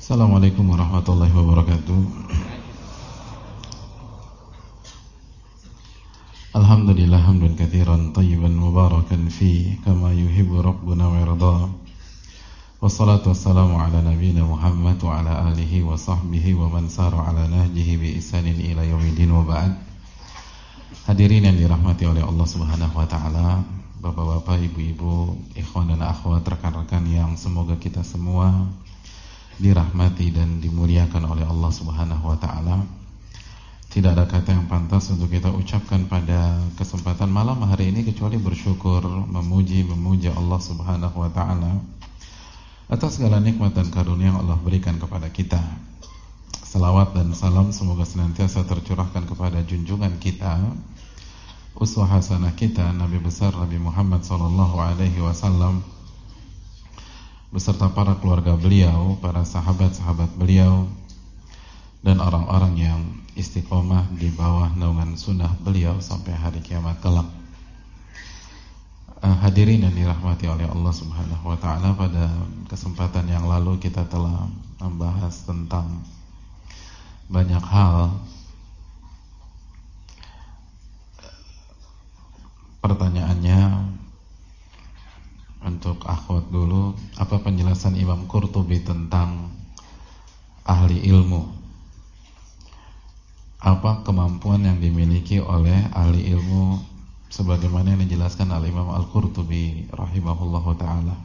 Assalamualaikum warahmatullahi wabarakatuh. Alhamdulillah hamdan katsiran tayyiban mubarakan fi kama yuhibbu rabbuna wa yarda. Wassalatu wassalamu ala nabiyyina Muhammad wa ala alihi wa sahbihi wa man sara ala nahjihi bi ihsanin ila yaumiddin wa ba'd. Hadirin yang dirahmati oleh Allah Subhanahu wa taala, Bapak-bapak, ibu-ibu, ikhwan dan akhwat, rekan-rekan yang semoga kita semua dirahmati dan dimuliakan oleh Allah Subhanahu wa taala. Tidak ada kata yang pantas untuk kita ucapkan pada kesempatan malam hari ini kecuali bersyukur, memuji Allah Subhanahu wa taala atas segala nikmat dan karunia yang Allah berikan kepada kita. Salawat dan salam semoga senantiasa tercurahkan kepada junjungan kita, uswah hasanah kita, Nabi besar Nabi Muhammad sallallahu alaihi wasallam, beserta para keluarga beliau, para sahabat-sahabat beliau, dan orang-orang yang istiqomah di bawah naungan sunnah beliau sampai hari kiamat kelak. Hadirin yang dirahmati oleh Allah Subhanahu wa taala, pada kesempatan yang lalu kita telah membahas tentang banyak hal. Pertanyaannya untuk akhwat dulu, apa penjelasan Imam Qurtubi tentang ahli ilmu? Apa kemampuan yang dimiliki oleh ahli ilmu sebagaimana yang dijelaskan oleh Imam Al-Qurtubi rahimahullahu taala?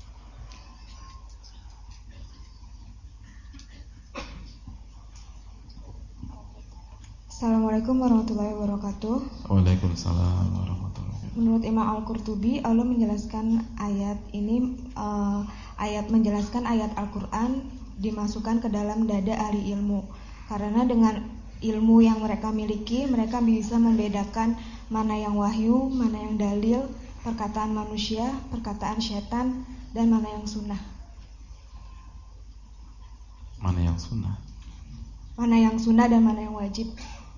Assalamualaikum warahmatullahi wabarakatuh. Waalaikumsalam warahmatullahi wabarakatuh. Menurut Imam Al-Qurtubi, Allah menjelaskan ayat ini, menjelaskan ayat Al-Quran dimasukkan ke dalam dada ahli ilmu. Karena dengan ilmu yang mereka miliki, mereka bisa membedakan mana yang wahyu, mana yang dalil, perkataan manusia, perkataan syaitan, dan mana yang sunnah. Mana yang sunnah? Mana yang sunnah dan mana yang wajib.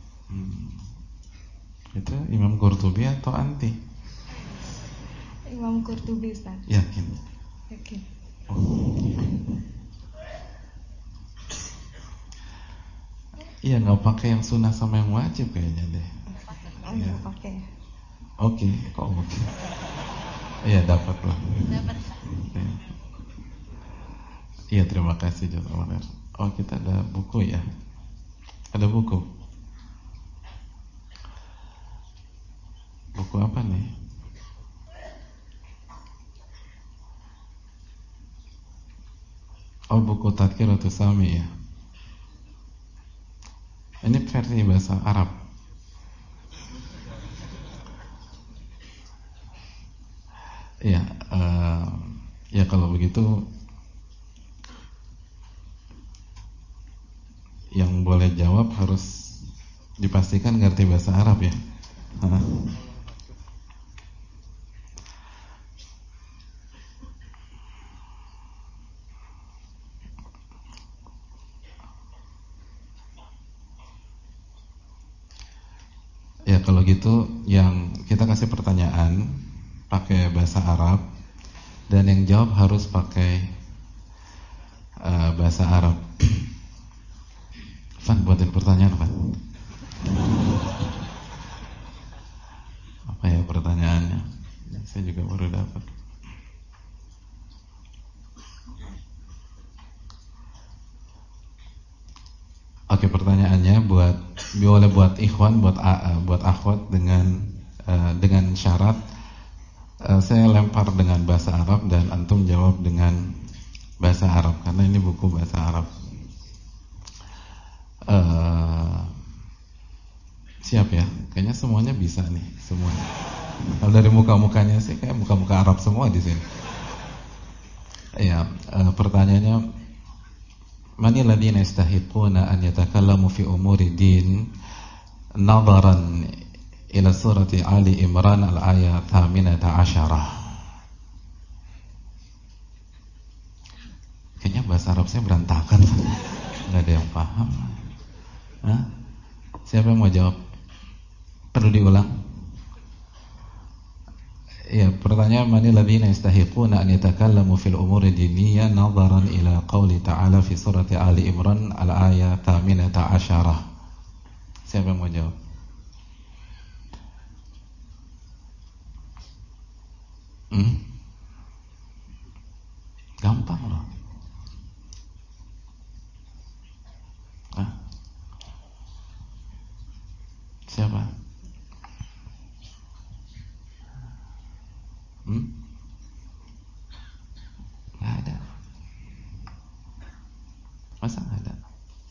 Itu Imam Qurtubi atau anti? Imam Qurtubi, Ustaz. Yakin? Yakin. Iya, nggak pakai yang sunnah sama yang wajib kayaknya deh. Nggak pakai. Oke, kok oke? Iya, dapat lah. Dapat. Iya, terima kasih Jazakallah. Oh, kita ada buku ya? Ada buku? Buku apa nih? Oh, buku Tadkiratus Sami ya. Ini versi bahasa Arab. Ya, ya kalau begitu yang boleh jawab harus dipastikan ngerti bahasa Arab ya. Ya kalau gitu yang kita kasih pertanyaan pakai bahasa Arab dan yang jawab harus pakai bahasa Arab. Fan, buatin pertanyaan, Fan. Apa ya pertanyaannya? Saya juga baru dapat. Oke, pertanyaannya boleh buat ikhwan, buat akhwat dengan syarat saya lempar dengan bahasa Arab dan antum jawab dengan bahasa Arab karena ini buku bahasa Arab. Siap ya? Kayaknya semuanya bisa nih, semua. Kalau dari muka-mukanya sih kayak muka-muka Arab semua di sini. Ya, pertanyaannya, Manil ladina yastahiquna an yatakallamu fi umuri din nadaran ila surati Ali Imran al-ayat 18. Kayaknya bahasa Arab saya berantakan. Enggak ada yang paham. Hah? Siapa yang mau jawab? Perlu diulang? Ya, pertanyaan manil ladzina yastahiquna an yatakallamu fil umuri diniyah nadharan ila qauli ta'ala fi surati Ali Imran al-ayat 18. Siapa yang mau jawab? Gampang loh. Siapa? Nggak ada. Masa nggak ada?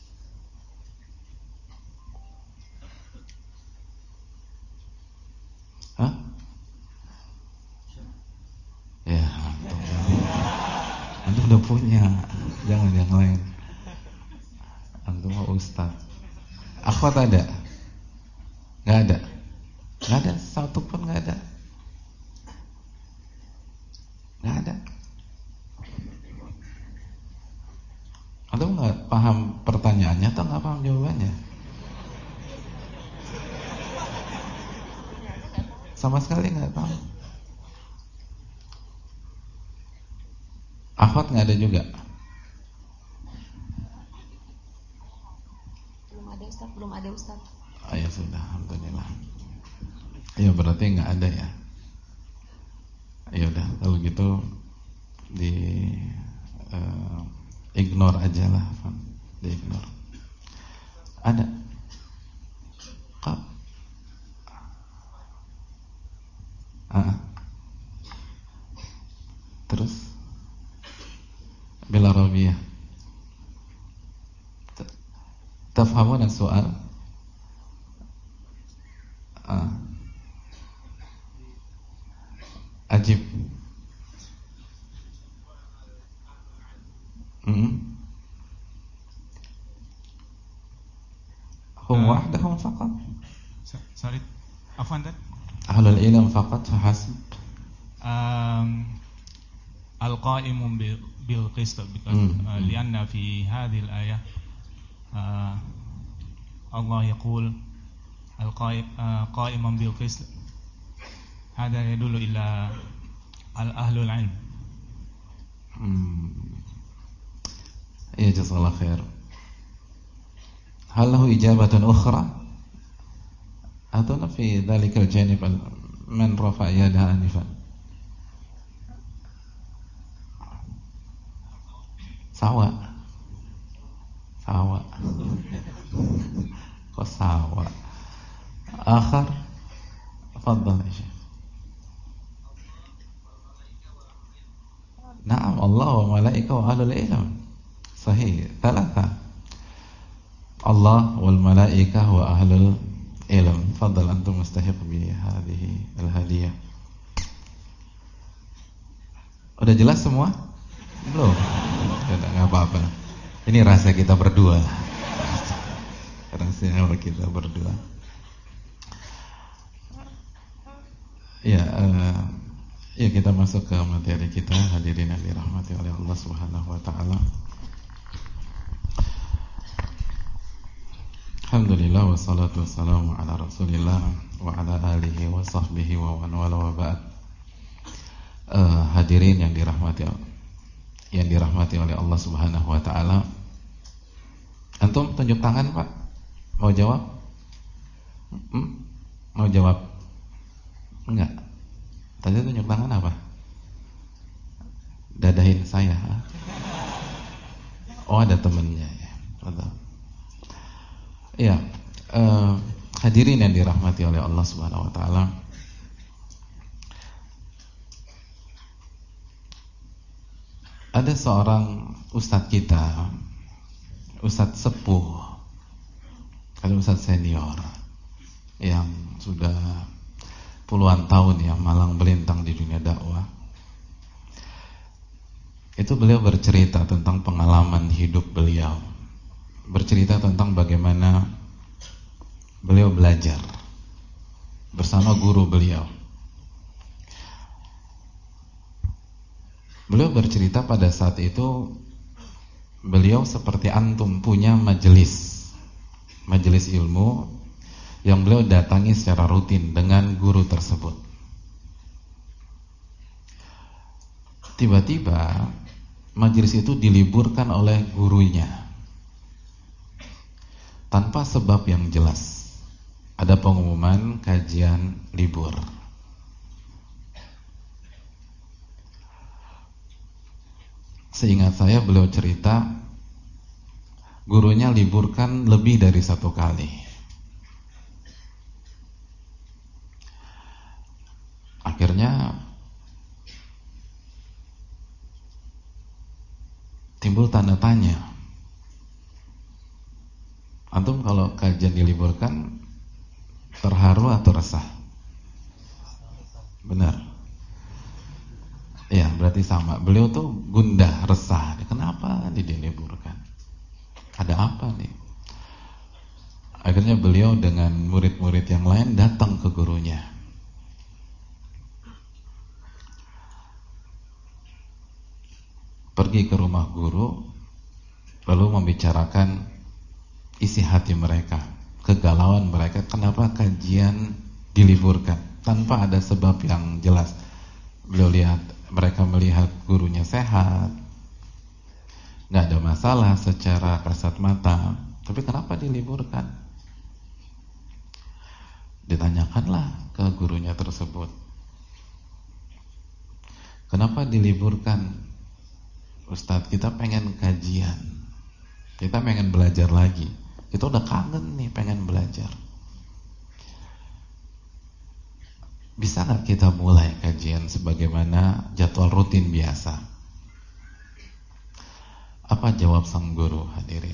Hah? Ya, antum udah punya. Jangan yang lain. Antum mau ustaz. Akhwat ada? Nggak ada. Nggak ada, satu pun nggak ada. Nggak ada. Antum nggak paham pertanyaannya atau nggak paham jawabannya? Sama sekali nggak tahu. Akhwat nggak ada juga. Belum ada Ustaz. Oh, ya sudah, alhamdulillah. Ya berarti nggak ada ya. Ya udah, kalau gitu di ignore aja lah, di ignore. Ada? Kak? Terus? Bila Rabiah. Tafhamuna soal? Ajib. Hum wahdahum faqat. Sorry, afwan Tad. Ahlul ilm faqat fahasib. Al-qa'imun bil qist, lianna fi hadhihi al-ayah Allah yaqul al-qa'iman bil qist. Hada yadullu ila al-ahlul ilm. Ya, jazakallah khair. Hal lahu ijabatan ukhra? Atau fi dhalikal janib man rafa'a yadahu anifan? Sawa. Kok sawa? Akhar. Fadhal ya Syekh. Naam, Allah wa malaika wa ahlul ilm. Sahih, thalatha. Allah wal malaika wa ahlul ilm. Fadhal antum mustahiq bi hadhihi al-hadiyah. Udah jelas semua? Belum? Enggak apa-apa. Ini rahasia kita berdua. Rahasia kita berdua. Ya, ya kita masuk ke materi kita, hadirin yang dirahmati oleh Allah Subhanahu wa taala. Alhamdulillah wassalatu wassalamu ala Rasulillah wa ala alihi wa sahbihi wa man wala wa ba'd. Hadirin yang dirahmati oleh Allah Subhanahu wa taala. Antum tunjuk tangan, Pak. Mau jawab? Mau jawab? Enggak. Tadi tunjuk tangan apa? Dadahin saya. Oh, ada temennya ya. Iya, hadirin yang dirahmati oleh Allah Subhanahu wa taala. Ada seorang ustadz kita, ustadz sepuh, ada ustadz senior yang sudah puluhan tahun ya malang melintang di dunia dakwah. Itu beliau bercerita tentang pengalaman hidup beliau, bercerita tentang bagaimana beliau belajar bersama guru beliau. Beliau bercerita pada saat itu beliau seperti antum punya majelis ilmu yang beliau datangi secara rutin dengan guru tersebut. tiba-tiba majelis itu diliburkan oleh gurunya tanpa sebab yang jelas. Ada pengumuman kajian libur. Seingat saya beliau cerita gurunya liburkan lebih dari 1 kali. Akhirnya timbul tanda tanya. Antum kalau kajian diliburkan terharu atau resah? Benar. Ya, berarti sama. Beliau tuh gundah, resah. Kenapa diliburkan? Ada apa nih? Akhirnya beliau dengan murid-murid yang lain datang ke gurunya. Pergi ke rumah guru, lalu membicarakan isi hati mereka, kegalauan mereka, kenapa kajian diliburkan tanpa ada sebab yang jelas. Mereka melihat gurunya sehat, nggak ada masalah secara kasat mata, tapi kenapa diliburkan? Ditanyakanlah ke gurunya tersebut, kenapa diliburkan? Ustadz, kita pengen kajian, kita pengen belajar lagi, kita udah kangen nih pengen belajar. Bisa gak kita mulai kajian sebagaimana jadwal rutin biasa? Apa jawab sang guru, hadirin?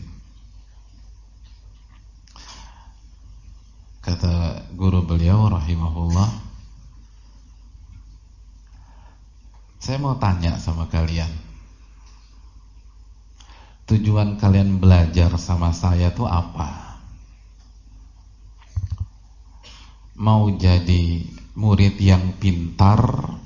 Kata guru beliau rahimahullah, saya mau tanya sama kalian, tujuan kalian belajar sama saya tuh apa? Mau jadi murid yang pintar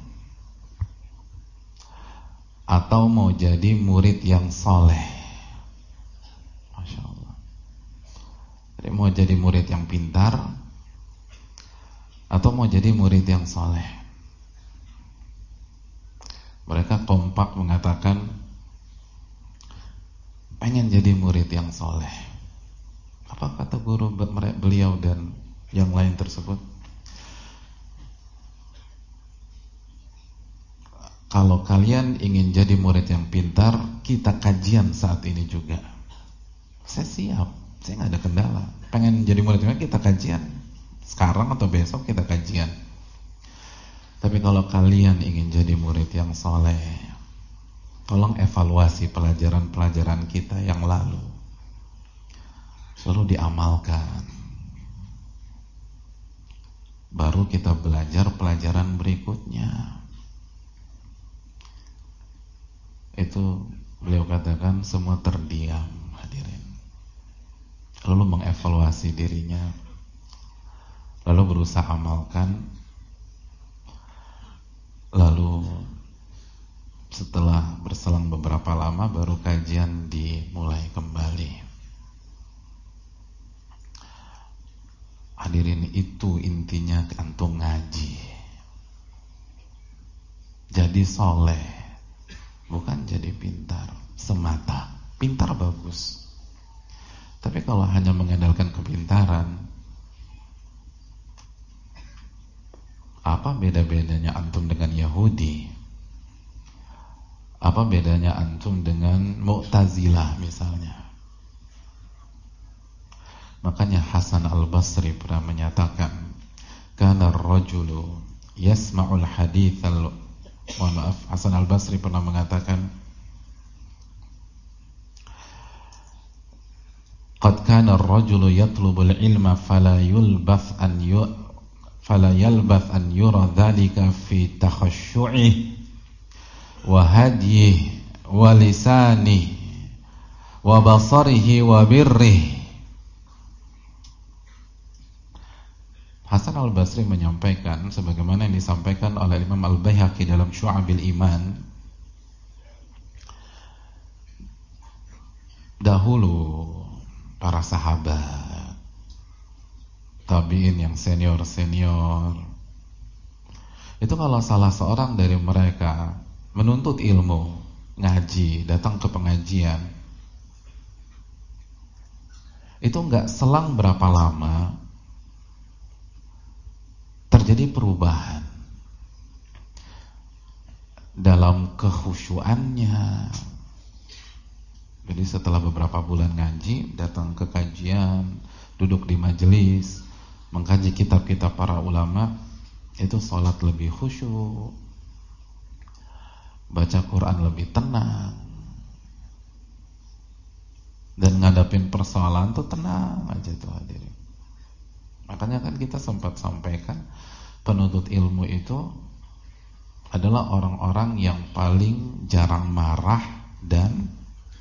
atau mau jadi murid yang soleh? Masya Allah. Jadi mau jadi murid yang pintar atau mau jadi murid yang soleh? Mereka kompak mengatakan pengen jadi murid yang soleh. Apa kata guru beliau dan yang lain tersebut? Kalau kalian ingin jadi murid yang pintar, kita kajian saat ini juga. Saya siap, saya nggak ada kendala. Pengen jadi murid yang pintar, kita kajian. Sekarang atau besok kita kajian. Tapi kalau kalian ingin jadi murid yang soleh, tolong evaluasi pelajaran-pelajaran kita yang lalu, selalu diamalkan. Baru kita belajar pelajaran berikutnya. Itu beliau katakan semua terdiam, hadirin. Lalu mengevaluasi dirinya, lalu berusaha amalkan, lalu setelah berselang beberapa lama baru kajian dimulai kembali. Hadirin, itu intinya antum ngaji. Jadi soleh, bukan jadi pintar semata. Pintar bagus, tapi kalau hanya mengandalkan kepintaran, apa beda-bedanya antum dengan Yahudi? Apa bedanya antum dengan Mu'tazilah misalnya? Makanya Hasan al-Basri pernah menyatakan, kana ar-rajulu yasma'ul haditsal, Hasan al-Basri pernah mengatakan, qad kana ar-rajulu yatlubul ilma fala yalbath an yura dhalika fi takhasyu'ih wa hadyihi wa lisanihi wa basarihi wa birrihi. Hasan al-Basri menyampaikan sebagaimana yang disampaikan oleh Imam Al-Baihaqi dalam Syu'abil Iman. Dahulu para sahabat, tabi'in yang senior-senior, itu kalau salah seorang dari mereka menuntut ilmu, ngaji, datang ke pengajian, itu nggak selang berapa lama terjadi perubahan dalam kekhusyuannya. Jadi setelah beberapa bulan ngaji, datang ke kajian, duduk di majelis, mengkaji kitab-kitab para ulama, itu sholat lebih khusyuk, baca Quran lebih tenang, dan ngadapin persoalan tuh tenang aja tuh hadirin. Makanya kan kita sempat sampaikan, penuntut ilmu itu adalah orang-orang yang paling jarang marah dan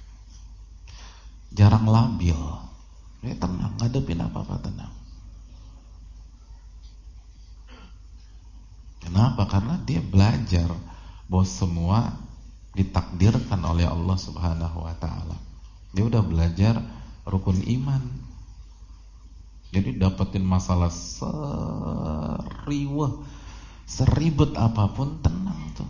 jarang labil. Ya tenang, ngadepin apa-apa tenang. Kenapa? Karena dia belajar bahwa semua ditakdirkan oleh Allah Subhanahu wa ta'ala. Dia udah belajar rukun iman. Jadi dapetin masalah seribet apapun tenang tuh.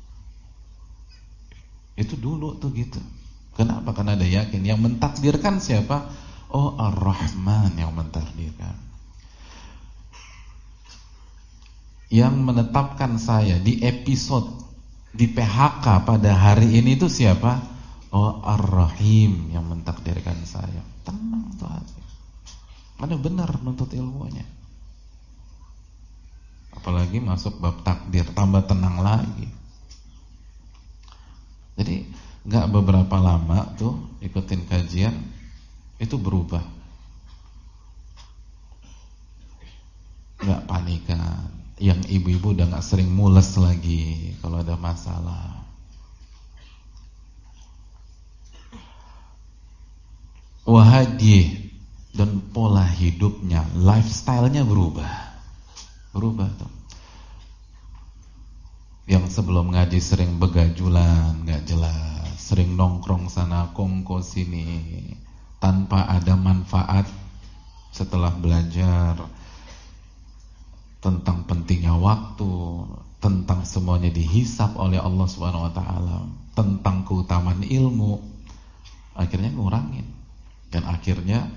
Itu dulu tuh gitu. Kenapa? Karena ada yakin. Yang mentakdirkan siapa? Oh, Ar-Rahman yang mentakdirkan. Yang menetapkan saya di episode di PHK pada hari ini itu siapa? Oh, Ar-Rahim yang mentakdirkan saya. Tenang tuh hati. Mana benar menuntut ilmunya. Apalagi masuk bab takdir, tambah tenang lagi. Jadi nggak beberapa lama tuh ikutin kajian itu berubah. Nggak panikan. Yang ibu-ibu udah gak sering mules lagi kalau ada masalah. Wahadi, dan pola hidupnya, lifestyle-nya berubah. Berubah tuh. Yang sebelum ngaji sering begajulan, gak jelas, sering nongkrong sana kongko sini tanpa ada manfaat. Setelah belajar tentang pentingnya waktu, tentang semuanya dihisab oleh Allah Subhanahu wa ta'ala, tentang keutamaan ilmu, akhirnya ngurangin. Dan akhirnya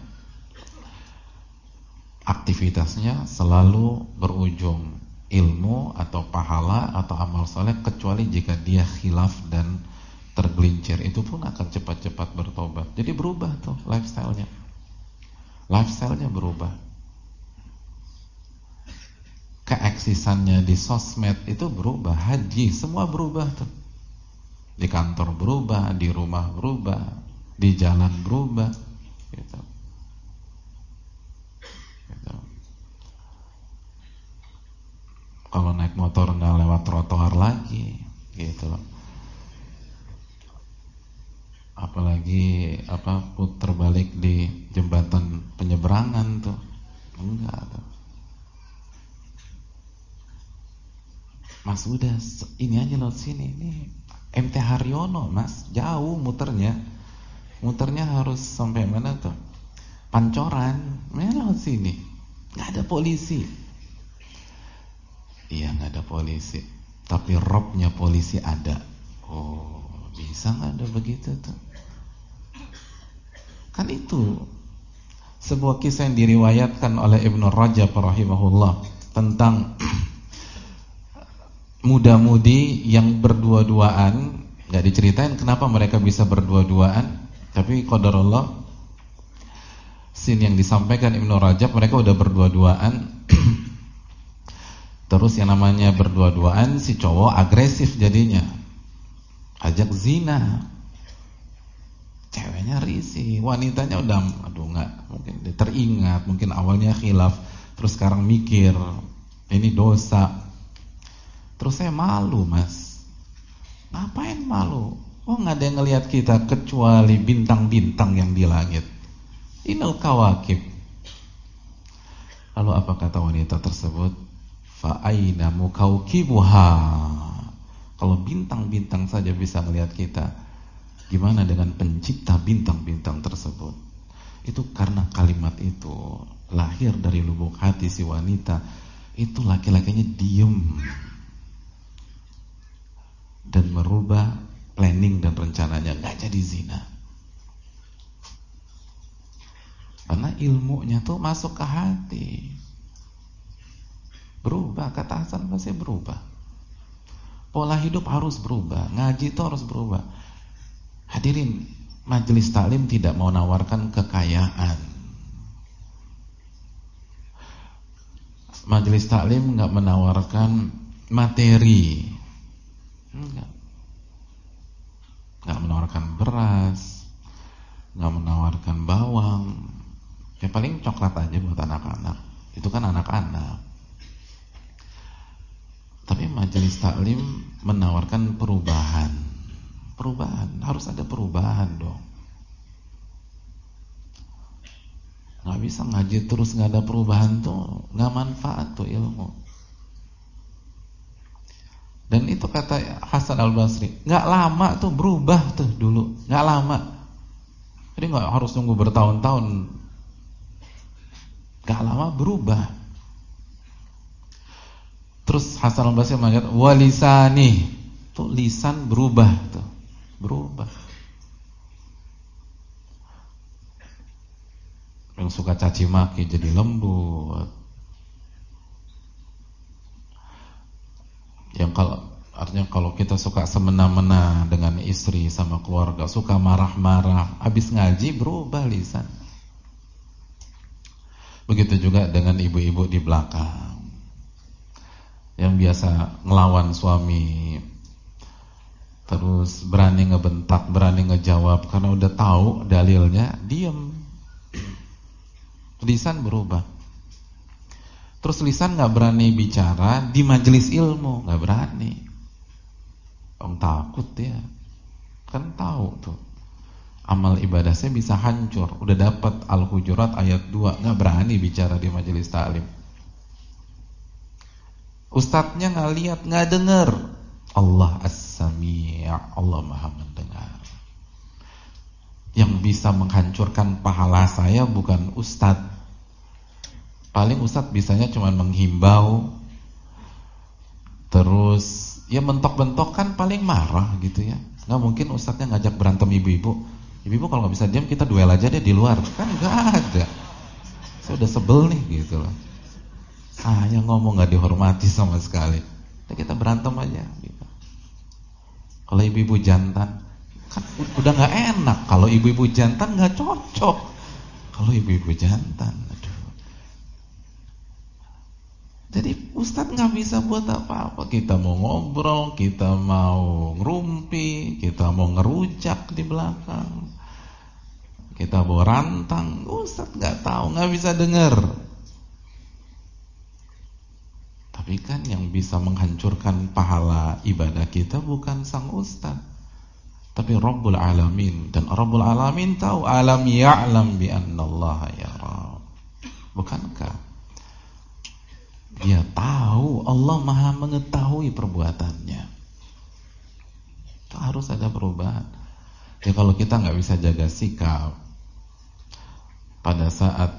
aktivitasnya selalu berujung ilmu atau pahala atau amal soleh, kecuali jika dia khilaf dan tergelincir, itu pun akan cepat-cepat bertobat. Jadi berubah tuh lifestyle-nya. Lifestyle-nya berubah. Keeksisannya di sosmed itu berubah, haji semua berubah tuh. Di kantor berubah, di rumah berubah, di jalan berubah, gitu. Gitu. Kalau naik motor nggak lewat trotoar lagi, gitu. Apalagi puter balik di jembatan penyeberangan tuh, enggak tuh. Mas udah ini aja lewat sini, ini MT Haryono mas, jauh muternya harus sampai mana tuh? Pancoran, mana lewat sini? Nggak ada polisi. Iya nggak ada polisi, tapi robnya polisi ada. Oh bisa nggak ada begitu tuh? Kan itu sebuah kisah yang diriwayatkan oleh Ibnu Rajab rahimahullah tentang muda-mudi yang berdua-duaan. Gak diceritain kenapa mereka bisa berdua-duaan, tapi qadarullah, scene yang disampaikan Ibnu Rajab, mereka udah berdua-duaan. Terus yang namanya berdua-duaan, si cowok agresif jadinya, ajak zina. Ceweknya risih, wanitanya udah aduh nggak, mungkin dia teringat, mungkin awalnya khilaf, terus sekarang mikir ini dosa. Terus saya malu mas. Ngapain malu? Oh nggak ada yang ngelihat kita kecuali bintang-bintang yang di langit. Inal kawakib. Lalu apa kata wanita tersebut? Fa aina mukaukibuha. Kalau bintang-bintang saja bisa ngelihat kita, gimana dengan pencipta bintang-bintang tersebut? Itu karena kalimat itu lahir dari lubuk hati si wanita. Itu laki-lakinya diem. dan merubah planning dan rencananya, nggak jadi zina. Karena ilmunya tuh masuk ke hati. Berubah, kata Hasan Basri berubah. Pola hidup harus berubah, ngaji itu harus berubah. Hadirin, majelis taklim tidak mau menawarkan kekayaan. Majelis taklim nggak menawarkan materi, nggak menawarkan beras, nggak menawarkan bawang. Ya paling coklat aja buat anak-anak. Itu kan anak-anak. Tapi majelis taklim menawarkan perubahan. Perubahan, harus ada perubahan dong. Nggak bisa ngaji terus nggak ada perubahan tuh, nggak manfaat tuh ilmu. Dan itu kata Hasan Al-Basri, nggak lama tuh berubah tuh dulu, nggak lama. Jadi nggak harus nunggu bertahun-tahun, nggak lama berubah. Terus Hasan Al-Basri mengatakan walisani, tuh lisan berubah tuh, berubah. Yang suka caci maki jadi lembut. Yang artinya kalau kita suka semena-mena dengan istri sama keluarga, suka marah-marah, habis ngaji berubah lisan. Begitu juga dengan ibu-ibu di belakang yang biasa ngelawan suami, terus berani ngebentak, berani ngejawab karena udah tahu dalilnya, diem. Lisan berubah. Terus lisan nggak berani bicara di majelis ilmu, nggak berani. Orang takut ya, kan tahu tuh amal ibadah saya bisa hancur. Udah dapat Al-Hujurat ayat 2, nggak berani bicara di majelis taklim. Ustadznya nggak lihat, nggak dengar. Allah As-Sami', Allah Maha mendengar. Yang bisa menghancurkan pahala saya bukan ustadz. Paling ustadz bisanya cuma menghimbau, terus ya mentok-bentok kan paling marah gitu ya. Nggak mungkin ustadznya ngajak berantem ibu-ibu. Ibu-ibu kalau nggak bisa diam kita duel aja deh di luar, kan nggak ada. Saya udah sebel nih gitu loh. Saya ngomong nggak dihormati sama sekali. Kita berantem aja gitu. Kalau ibu-ibu jantan kan udah nggak enak. Kalau ibu-ibu jantan nggak cocok. Kalau ibu-ibu jantan, aduh. Jadi ustadz nggak bisa buat apa-apa. Kita mau ngobrol, kita mau ngerumpi, kita mau ngerujak di belakang, kita bawa rantang, ustadz nggak tahu, nggak bisa dengar. Tapi kan yang bisa menghancurkan pahala ibadah kita bukan sang ustadz, tapi Rabbul Alamin. Dan Rabbul Alamin tahu, alam ya'lam bi annallaha yara. Bukankah dia tahu, Allah Maha mengetahui perbuatannya. Itu harus ada perubahan. Ya kalau kita nggak bisa jaga sikap pada saat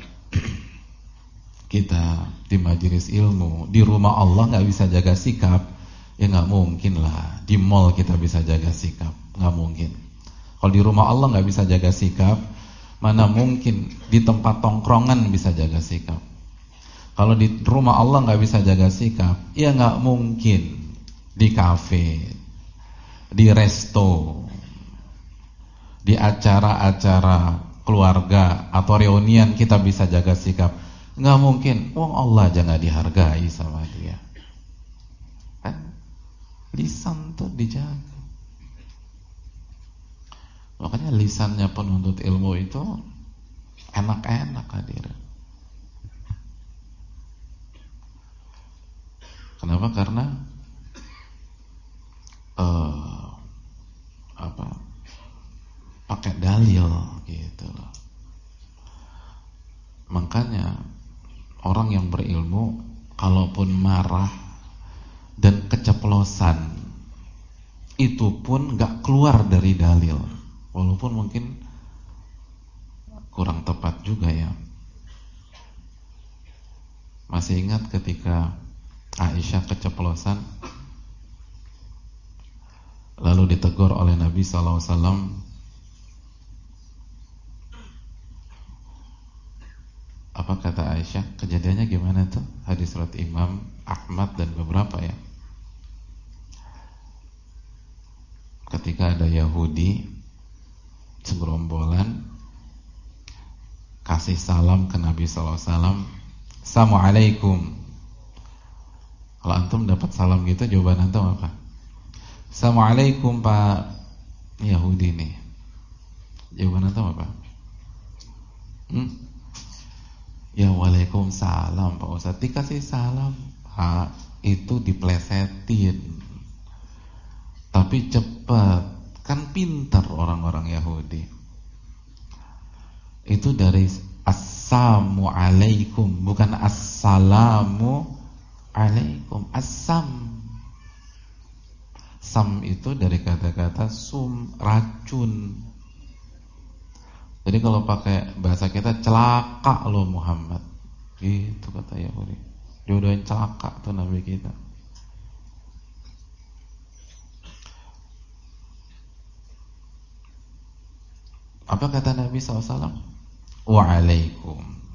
kita di majelis ilmu, di rumah Allah nggak bisa jaga sikap, ya nggak mungkin lah di mall kita bisa jaga sikap, nggak mungkin. Kalau di rumah Allah nggak bisa jaga sikap, mana mungkin di tempat tongkrongan bisa jaga sikap. Kalau di rumah Allah nggak bisa jaga sikap, ya nggak mungkin di kafe, di resto, di acara-acara keluarga atau reunian kita bisa jaga sikap. Nggak mungkin, wong Allah aja nggak dihargai sama dia. Kan lisan tuh dijaga. Makanya lisannya penuntut ilmu itu enak-enak hadirin. Kenapa? Karena pakai dalil gitu loh. Makanya orang yang berilmu kalaupun marah dan keceplosan itu pun gak keluar dari dalil, walaupun mungkin kurang tepat juga ya. Masih ingat ketika Aisyah keceplosan, lalu ditegur oleh Nabi SAW. Apa kata Aisyah? Kejadiannya gimana tuh? Hadis riwayat Imam Ahmad dan beberapa ya. Ketika ada Yahudi segerombolan kasih salam ke Nabi SAW, Assalamualaikum. Kalau antum dapat salam gitu, jawaban antum apa? Assalamualaikum Pak Yahudi nih. Jawaban antum apa? Ya waalaikumsalam Pak Ustaz. Dikasih salam, itu diplesetin. Tapi cepat, kan pintar orang-orang Yahudi. Itu dari assalamu alaikum, bukan assalamu alaikum. Assam. Sam itu dari kata-kata sum, racun. Jadi kalau pakai bahasa kita, celaka lo Muhammad. Gitu kata Yahudi. Jodohin celaka tuh Nabi kita. Apa kata Nabi SAW? Waalaikum.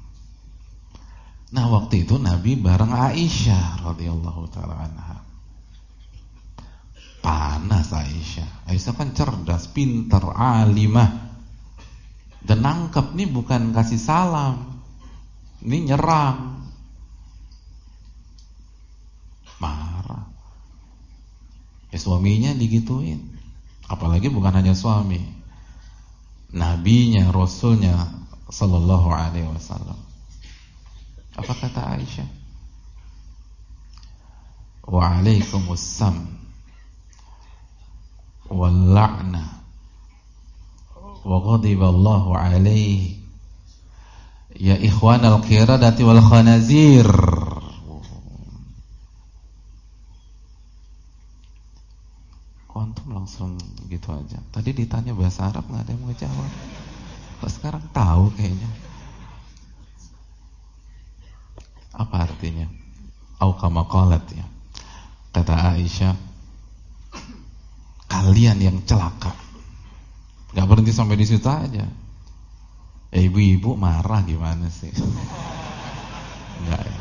Nah waktu itu Nabi bareng Aisyah radhiyallahu ta'ala anha. Panas Aisyah. Aisyah kan cerdas, pintar, alimah. Dan nangkep nih bukan kasih salam, ini nyerang. Marah. Ya suaminya digituin. Apalagi bukan hanya suami, nabinya, rasulnya sallallahu alaihi wasallam. Apa kata Aisyah? Wa'alaikumussalam wal la'na wa ghadiballahu alaihi ya ikhwanal qiradati wal khanazir. Antum langsung gitu aja. Tadi ditanya bahasa Arab nggak ada yang mau jawab. Kok sekarang tahu kayaknya? Apa artinya? Au kama qalat ya. Kata Aisyah, kalian yang celaka. Gak berhenti sampai di situ aja. Ya ibu-ibu marah gimana sih? Enggak ya.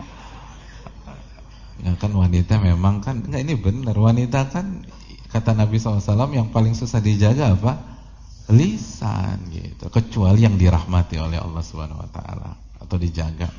Ya kan wanita memang kan, enggak, ini benar, wanita kan kata Nabi SAW yang paling susah dijaga apa? Lisan gitu. Kecuali yang dirahmati oleh Allah Subhanahu Wa Taala atau dijaga.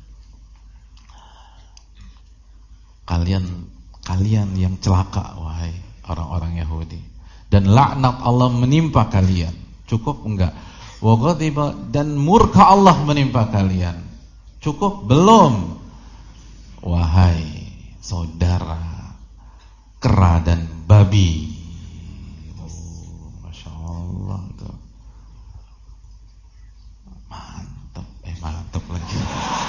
Kalian yang celaka wahai orang-orang Yahudi. Dan laknat Allah menimpa kalian. Cukup enggak? Wa ghadiba, dan murka Allah menimpa kalian. Cukup belum? Wahai saudara kera dan babi. Masya Allah tuh. Mantap lagi.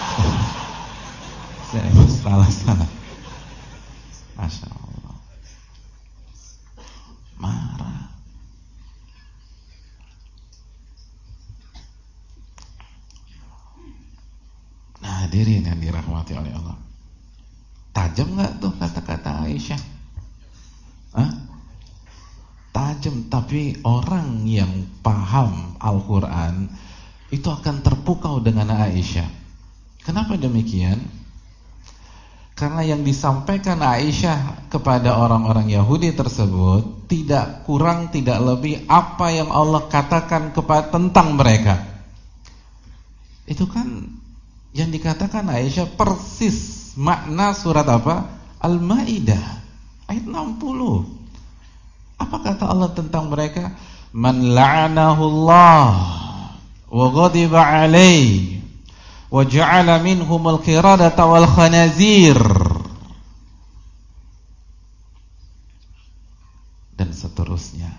Saya salah. Masya Allah. Marah. Nah, hadirin yang dirahmati oleh Allah. Tajam gak tuh kata-kata Aisyah? Tajam, tapi orang yang paham Al-Quran itu akan terpukau dengan Aisyah. Kenapa demikian? Karena yang disampaikan Aisyah kepada orang-orang Yahudi tersebut tidak kurang, tidak lebih apa yang Allah katakan tentang mereka. Itu kan yang dikatakan Aisyah persis makna surat apa? Al-Maidah ayat 60. Apa kata Allah tentang mereka? Man la'anahu Allah wa ghadiba alaihi wa ja'ala minhumul qiradata wal khanazir, dan seterusnya.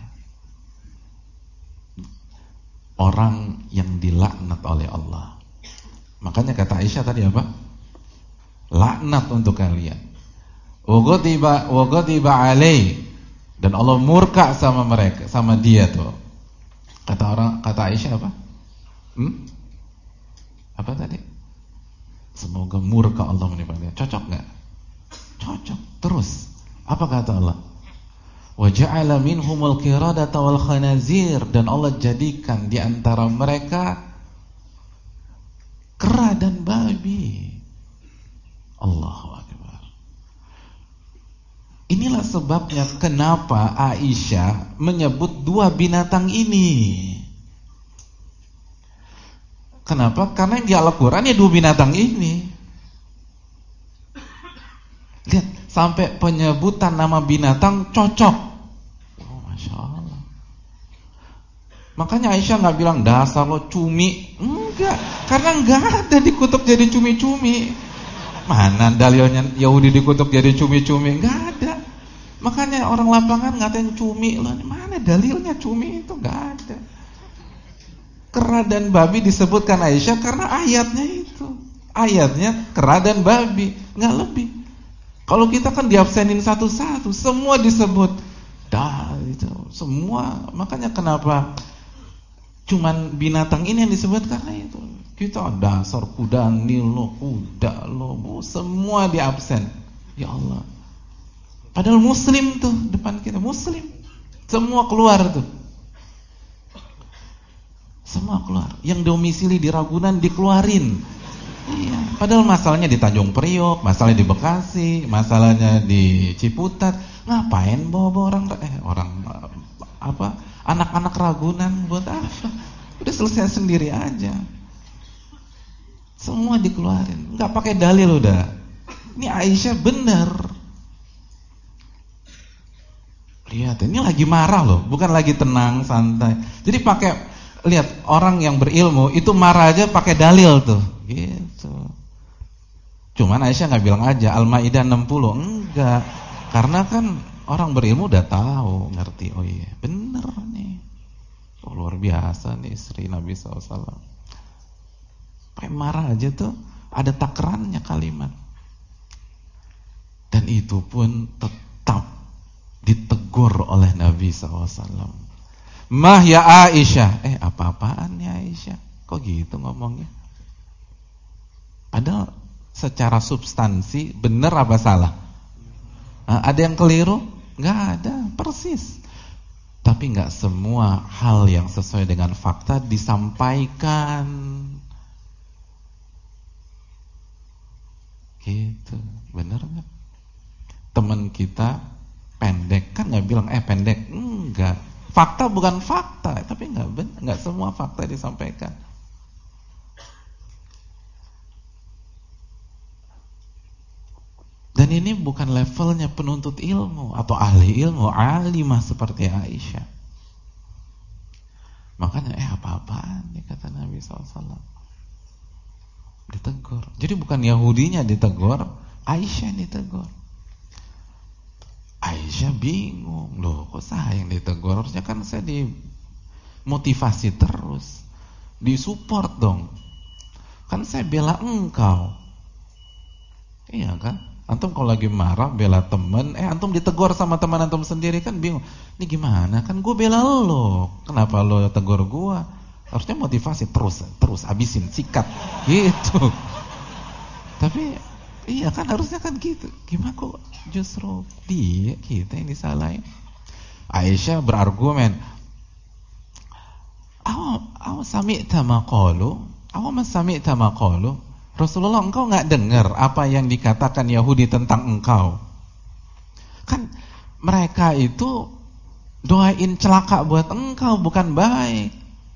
Orang yang dilaknat oleh Allah. Makanya kata Aisyah tadi apa? Laknat untuk kalian. Wa ghadiba alaihi, dan Allah murka sama mereka, sama dia tuh. Kata Aisyah apa? Apa tadi? Semoga murka Allah menimpa dia. Cocok gak? Cocok. Terus apa kata Allah? Wa ja'ala minhumul qiradata wal khanazir, dan Allah jadikan di antara mereka kera dan babi. Allahu akbar. Inilah sebabnya kenapa Aisyah menyebut dua binatang ini. Kenapa? Karena di Al-Quran ya dua binatang ini. Lihat, sampai penyebutan nama binatang cocok. Oh, Masya Allah. Makanya Aisyah gak bilang dasar lo cumi. Enggak, karena gak ada dikutuk jadi cumi-cumi. Mana dalilnya Yahudi dikutuk jadi cumi-cumi? Gak ada. Makanya orang lapangan ngatain cumi loh. Mana dalilnya cumi itu? Gak ada. Kera dan babi disebutkan Aisyah karena ayatnya itu. Ayatnya kera dan babi, nggak lebih. Kalau kita kan diabsenin satu-satu, semua disebut. Dah itu, semua. Makanya kenapa cuman binatang ini yang disebut karena itu. Kita dasar kuda nil lo, kuda lo, semua diabsen. Ya Allah. Padahal muslim tuh depan kita, muslim. Semua keluar tuh. Semua keluar. Yang domisili di Ragunan dikeluarin. Iya. Padahal masalahnya di Tanjung Priok, masalahnya di Bekasi, masalahnya di Ciputat. Ngapain bawa anak-anak Ragunan buat apa? Udah selesai sendiri aja. Semua dikeluarin. Nggak pakai dalil udah. Ini Aisyah bener. Lihat, ini lagi marah loh, bukan lagi tenang, santai. Jadi lihat, orang yang berilmu itu marah aja pakai dalil tuh, gitu. Cuman Aisyah nggak bilang aja Al-Maidah 60, enggak, karena kan orang berilmu udah tahu, ngerti. Oh iya, bener nih. Oh, luar biasa nih istri Nabi SAW. Pakai marah aja tuh, ada takarannya kalimat. Dan itu pun tetap ditegur oleh Nabi SAW. Mah ya Aisyah, apa-apaan ya Aisyah? Kok gitu ngomongnya? Padahal secara substansi benar apa salah? Ada yang keliru? Nggak ada, persis. Tapi nggak semua hal yang sesuai dengan fakta disampaikan. Gitu, benar nggak? Teman kita pendek kan nggak bilang pendek, enggak. Fakta bukan fakta, tapi nggak semua fakta disampaikan. Dan ini bukan levelnya penuntut ilmu atau ahli ilmu, alimah seperti Aisyah. Makanya apa-apaan nih kata Nabi SAW. Ditegur. Jadi bukan Yahudinya ditegur, Aisyah ditegur. Aisyah bingung, loh kok saya yang ditegur? Harusnya kan saya dimotivasi terus, disupport dong. Kan saya bela engkau. Iya kan? Antum kalau lagi marah bela temen, antum ditegur sama teman antum sendiri kan bingung. Ini gimana? Kan gue bela lo, kenapa lo tegur gue? Harusnya motivasi terus habisin, sikat gitu. Tapi iya kan harusnya kan gitu. Gimana kok justru kita yang disalahin? Aisyah berargumen, Aw sami'ta maqalu? Aw ma sami'ta maqalu? Rasulullah, engkau enggak dengar apa yang dikatakan Yahudi tentang engkau? Kan mereka itu doain celaka buat engkau, bukan baik.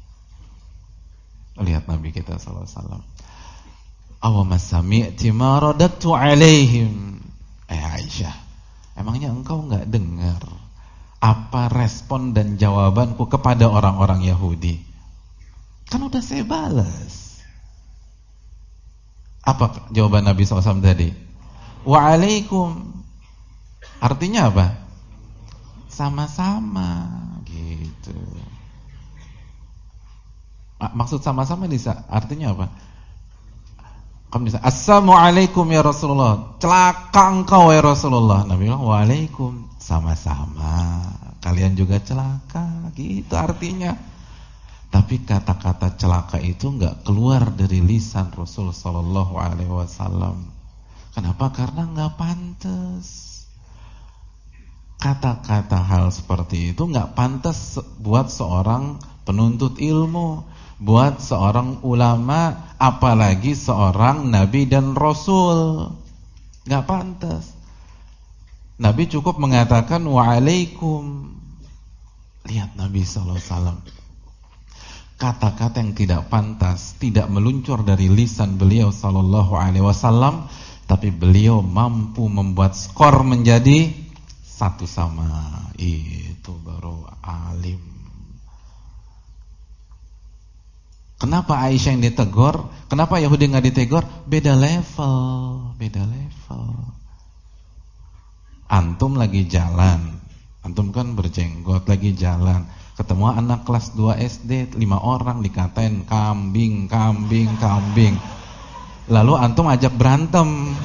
Lihat Nabi kita sallallahu alaihi wasallam. Aw ma sami'ti ma radatu alaihim? Aisyah, emangnya engkau enggak dengar apa respon dan jawabanku kepada orang-orang Yahudi? Kan udah saya balas. Apa jawaban Nabi SAW tadi? Waalaikum. Artinya apa? Sama-sama gitu. Maksud sama-sama artinya apa? Kamu bisa, Assalamualaikum ya Rasulullah, celaka engkau ya Rasulullah. Nabi bilang, waalaikum, sama-sama, kalian juga celaka, gitu artinya. Tapi kata-kata celaka itu enggak keluar dari lisan Rasul sallallahu alaihi wasallam. Kenapa? Karena enggak pantas. kata-kata hal seperti itu nggak pantas buat seorang penuntut ilmu, buat seorang ulama, apalagi seorang nabi dan rasul. Nggak pantas. Nabi cukup mengatakan wa'alaikum. Lihat Nabi SAW, kata-kata yang tidak pantas tidak meluncur dari lisan beliau SAW, tapi beliau mampu membuat skor menjadi satu sama. Itu baru alim. Kenapa Aisyah yang ditegur? Kenapa Yahudi nggak ditegur? Beda level, beda level. Antum lagi jalan, antum kan berjenggot, lagi jalan, ketemu anak kelas 2 SD 5 orang dikatain kambing, kambing, kambing. Lalu antum ajak berantem.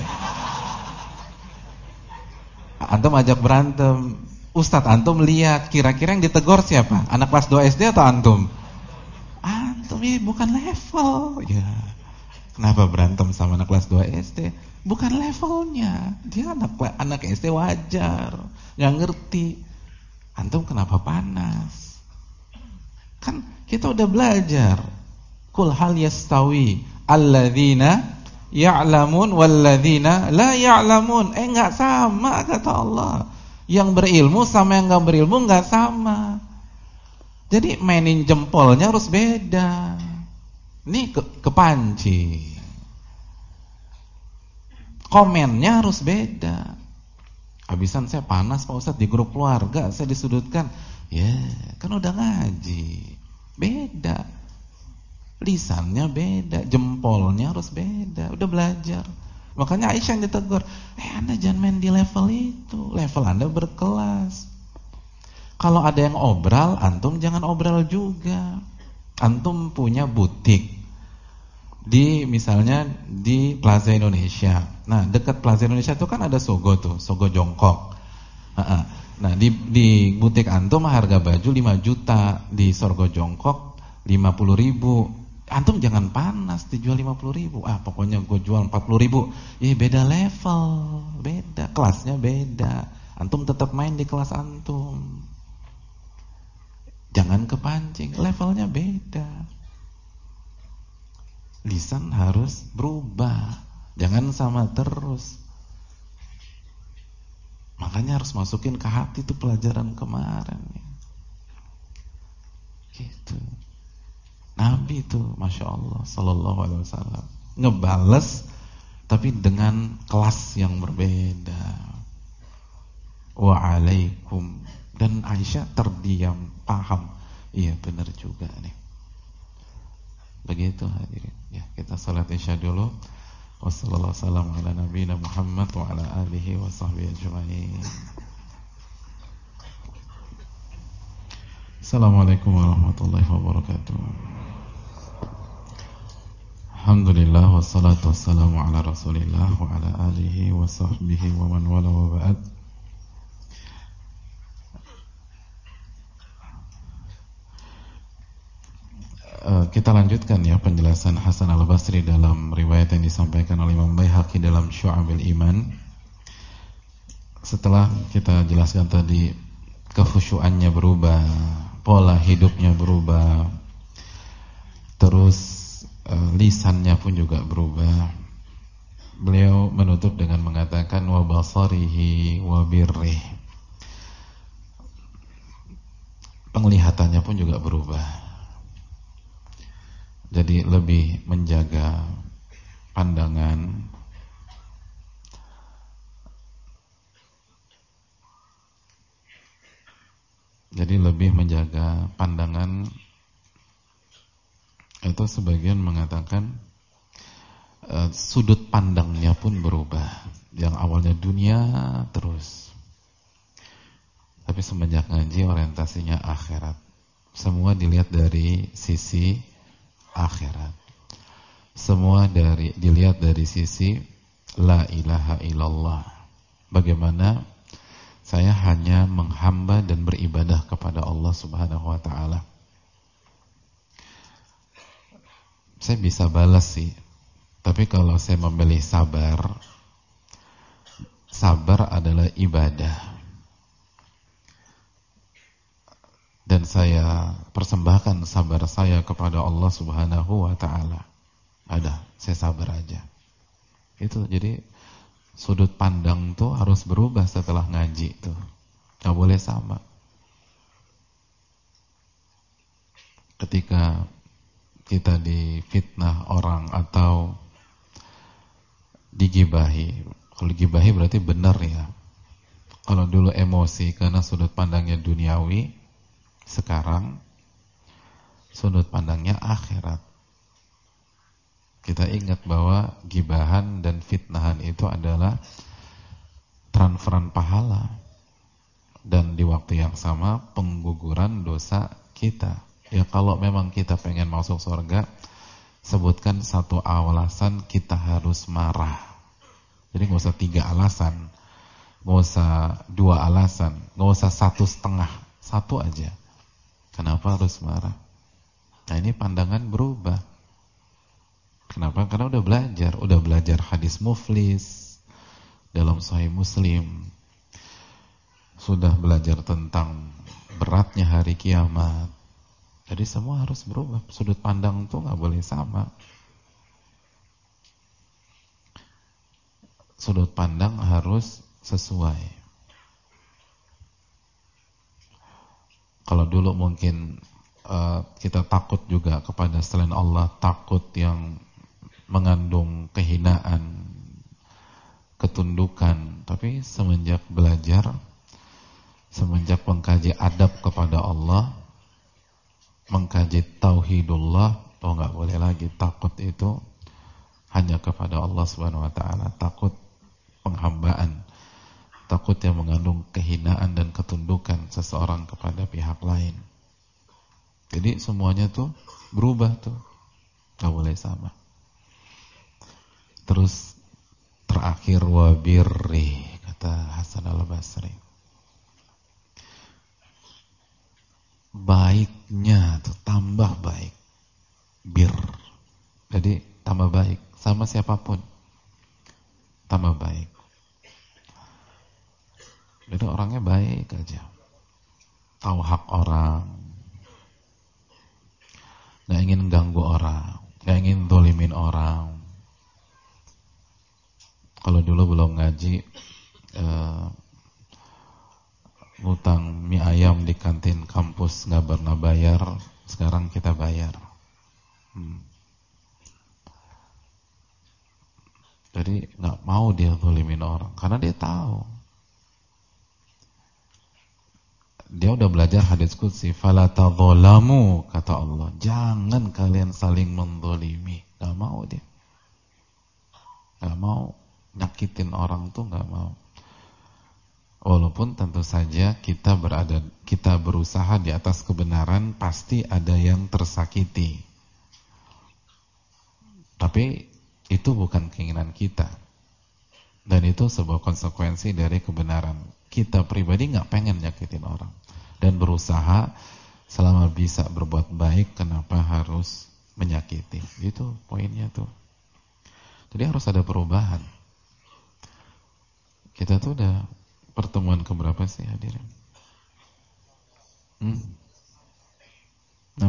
Antum ajak berantem. Ustadz, antum lihat kira-kira yang ditegur siapa? Anak kelas 2 SD atau antum? Antum, ya bukan level. Ya. Kenapa berantem sama anak kelas 2 SD? Bukan levelnya. Dia anak SD wajar, nggak ngerti. Antum kenapa panas? Kan kita udah belajar. Qul hal yastawi alladzina ya'lamun walladzina la ya'lamun. Enggak sama kata Allah. Yang berilmu sama yang enggak berilmu enggak sama. Jadi mainin jempolnya harus beda. Ini kepancing. Komennya harus beda. Habisan saya panas Pak Ustadz di grup keluarga, saya disudutkan. Ya, kan udah ngaji. Beda. Lisannya beda, jempolnya harus beda. Udah belajar. Makanya Aisyah yang ditegur, Anda jangan main di level itu. Level Anda berkelas. Kalau ada yang obral, antum jangan obral juga. Antum punya butik di misalnya di Plaza Indonesia. Nah, dekat Plaza Indonesia itu kan ada Sogo tuh, Sogo Jongkok. Nah, di butik antum harga baju 5 juta, di Sogo Jongkok 50.000. Antum jangan panas dijual 50.000. Pokoknya gue jual 40.000. Beda level, beda, kelasnya beda. Antum tetap main di kelas antum. Jangan kepancing, levelnya beda. Lisan harus berubah, jangan sama terus. Makanya harus masukin ke hati tuh pelajaran kemarin. Gitu. Nabi tuh, masya Allah, sallallahu alaihi wasallam, ngebales tapi dengan kelas yang berbeda. Wa'alaikum. Dan Aisyah terdiam, paham. Iya benar juga nih. Begitu hadirin. Ya, kita salat Isya dulu. Wassalamualaikum ala nabiyina Muhammad wa ala alihi wa sahbihi ajma'in. Assalamualaikum warahmatullahi wabarakatuh. Alhamdulillah wassalatu wassalamu ala Rasulillah wa ala alihi wa sahbihi wa man wala wa ba'd. Kita lanjutkan ya penjelasan Hasan Al-Basri dalam riwayat yang disampaikan oleh Imam Baihaqi dalam Syu'abil Iman. Setelah kita jelaskan tadi kekhusyuannya berubah, pola hidupnya berubah, terus lisannya pun juga berubah. Beliau menutup dengan mengatakan wa basarihi wa birrih. Penglihatannya pun juga berubah. Jadi lebih menjaga pandangan, itu sebagian mengatakan sudut pandangnya pun berubah. Yang awalnya dunia terus, tapi semenjak ngaji orientasinya akhirat. Semua dilihat dari sisi akhirat. Semua dilihat dari sisi la ilaha illallah. Bagaimana saya hanya menghamba dan beribadah kepada Allah Subhanahu wa taala. Saya bisa balas sih, tapi kalau saya memilih sabar adalah ibadah. saya persembahkan sabar saya kepada Allah Subhanahu wa ta'ala. Saya sabar aja. Itu jadi sudut pandang tuh harus berubah setelah ngaji tuh. Gak boleh sama. Ketika kita difitnah orang atau digibahi. Kalau digibahi berarti benar ya. Kalau dulu emosi karena sudut pandangnya duniawi, sekarang sudut pandangnya akhirat. Kita ingat bahwa gibahan dan fitnahan itu adalah transferan pahala, dan di waktu yang sama pengguguran dosa kita. Ya kalau memang kita pengen masuk surga, sebutkan satu alasan kita harus marah. Jadi gak usah 3 alasan, gak usah 2 alasan, gak usah 1,5, 1 aja. Kenapa harus marah? Nah ini pandangan berubah. Kenapa? Karena udah belajar hadis muflis dalam Sahih Muslim, sudah belajar tentang beratnya hari kiamat. Jadi semua harus berubah. Sudut pandang tuh nggak boleh sama. Sudut pandang harus sesuai. Kalau dulu mungkin kita takut juga kepada selain Allah, takut yang mengandung kehinaan, ketundukan. Tapi semenjak belajar, semenjak mengkaji adab kepada Allah, mengkaji tauhidullah, nggak boleh lagi takut itu hanya kepada Allah Subhanahu wa ta'ala. Takut penghambaan, takut yang mengandung kehinaan dan ketundukan seseorang kepada pihak lain. Jadi semuanya tuh berubah tuh, nggak boleh sama. Terus terakhir wabirri, kata Hasan al-Basri, baiknya tuh tambah baik, bir. Jadi tambah baik sama siapapun, tambah baik. Jadi orangnya baik aja, tahu hak orang, gak ingin ganggu orang, gak ingin dolimin orang. Kalau dulu belum ngaji, ngutang mie ayam di kantin kampus nggak pernah bayar, sekarang kita bayar. Jadi nggak mau dia zalimin orang karena dia tahu, dia udah belajar hadis qudsi, fala tadzalamu, kata Allah, jangan kalian saling menzalimi. Nggak mau dia, nggak mau nyakitin orang tuh, nggak mau. Walaupun tentu saja kita berusaha di atas kebenaran, pasti ada yang tersakiti. Tapi itu bukan keinginan kita. Dan itu sebuah konsekuensi dari kebenaran. Kita pribadi nggak pengen nyakitin orang. Dan berusaha selama bisa berbuat baik, kenapa harus menyakiti? Itu poinnya tuh. Jadi harus ada perubahan. Kita tuh udah pertemuan keberapa sih hadirin? 16.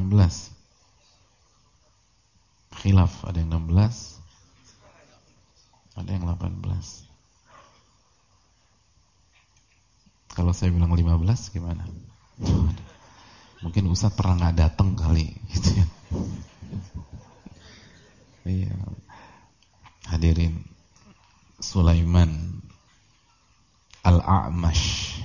Khilaf, ada yang 16, ada yang 18. Kalau saya bilang 15 gimana? Mungkin Ustaz pernah gak datang kali gitu ya. Iya. Hadirin, Sulaiman Al-A'mash,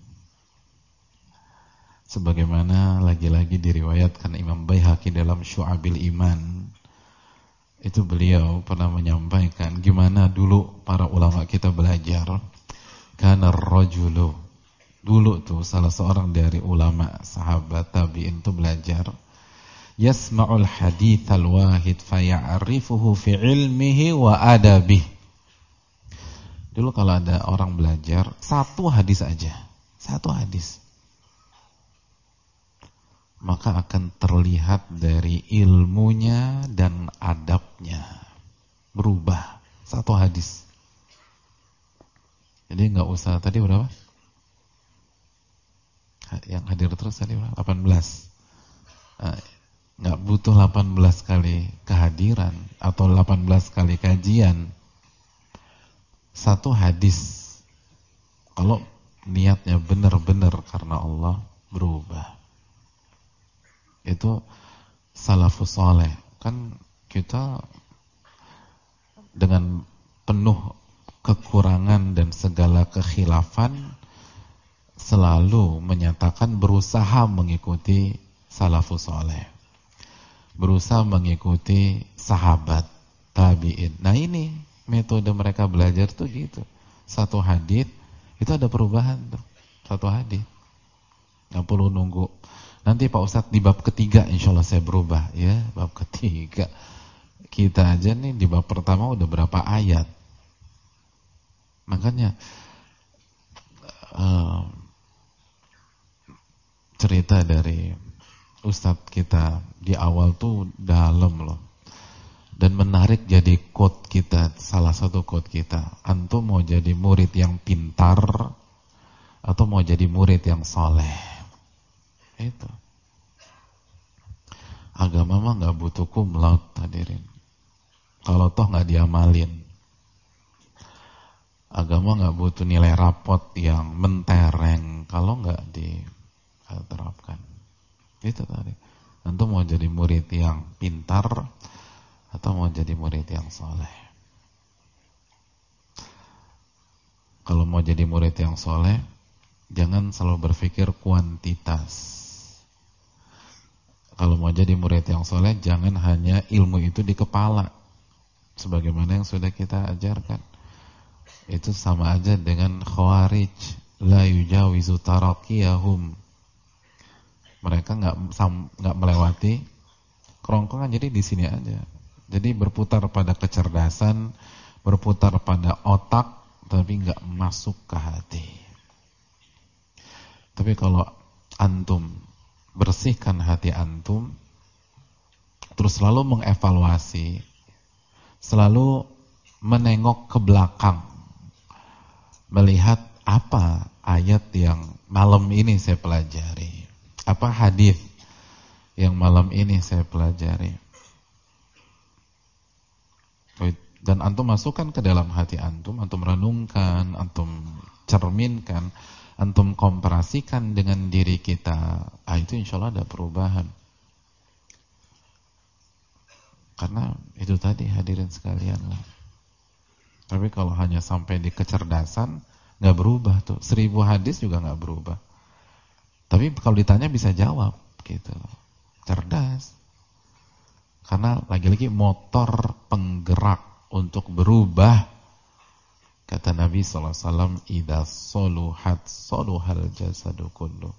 sebagaimana lagi-lagi diriwayatkan Imam Baihaqi dalam Syu'abil Iman, itu beliau pernah menyampaikan gimana dulu para ulama kita belajar. Kana ar-rajulu, dulu tuh salah seorang dari ulama sahabat tabi'in tuh belajar, yasma'ul haditsal wahid faya'rifuhu fi ilmihi wa adabihi. Dulu kalau ada orang belajar satu hadis aja, satu hadis, maka akan terlihat dari ilmunya dan adabnya berubah. Satu hadis. Jadi nggak usah, tadi berapa yang hadir terus tadi 18. Nggak butuh 18 kali kehadiran atau 18 kali kajian. Satu hadis, kalau niatnya benar-benar karena Allah, berubah. Itu salafus saleh. Kan kita dengan penuh kekurangan dan segala kekhilafan selalu menyatakan berusaha mengikuti salafus saleh, berusaha mengikuti sahabat, tabi'in. Nah ini metode mereka belajar tuh gitu. Satu hadis itu ada perubahan tuh. Satu hadis nggak perlu nunggu nanti Pak Ustadz di bab ketiga insya Allah saya berubah. Ya bab ketiga, kita aja nih di bab pertama udah berapa ayat. Makanya cerita dari Ustadz kita di awal tuh dalam loh, dan menarik jadi quote kita, salah satu quote kita. Antum mau jadi murid yang pintar atau mau jadi murid yang soleh? Itu agama mah nggak butuh cum laude hadirin, kalau toh nggak diamalin. Agama nggak butuh nilai rapot yang mentereng kalau nggak diterapkan. Itu tadi. Antum mau jadi murid yang pintar atau mau jadi murid yang soleh? Kalau mau jadi murid yang soleh, jangan selalu berpikir kuantitas. Kalau mau jadi murid yang soleh, jangan hanya ilmu itu di kepala, sebagaimana yang sudah kita ajarkan. Itu sama aja dengan khawarij, la yujawizu tarakiyahum. Mereka nggak melewati kerongkongan, jadi di sini aja. Jadi berputar pada kecerdasan, berputar pada otak, tapi nggak masuk ke hati. Tapi kalau antum bersihkan hati antum, terus selalu mengevaluasi, selalu menengok ke belakang, melihat apa ayat yang malam ini saya pelajari, apa hadis yang malam ini saya pelajari, dan antum masukkan ke dalam hati antum, antum renungkan, antum cerminkan, antum komparasikan dengan diri kita. Itu insya Allah ada perubahan. Karena itu tadi hadirin sekalian lah. Tapi kalau hanya sampai di kecerdasan, nggak berubah tuh. 1000 hadis juga nggak berubah. Tapi kalau ditanya bisa jawab, gitu. Cerdas. Karena lagi-lagi motor penggerak untuk berubah. Kata Nabi SAW, "Idza soluhat soluhal jasadu kullu."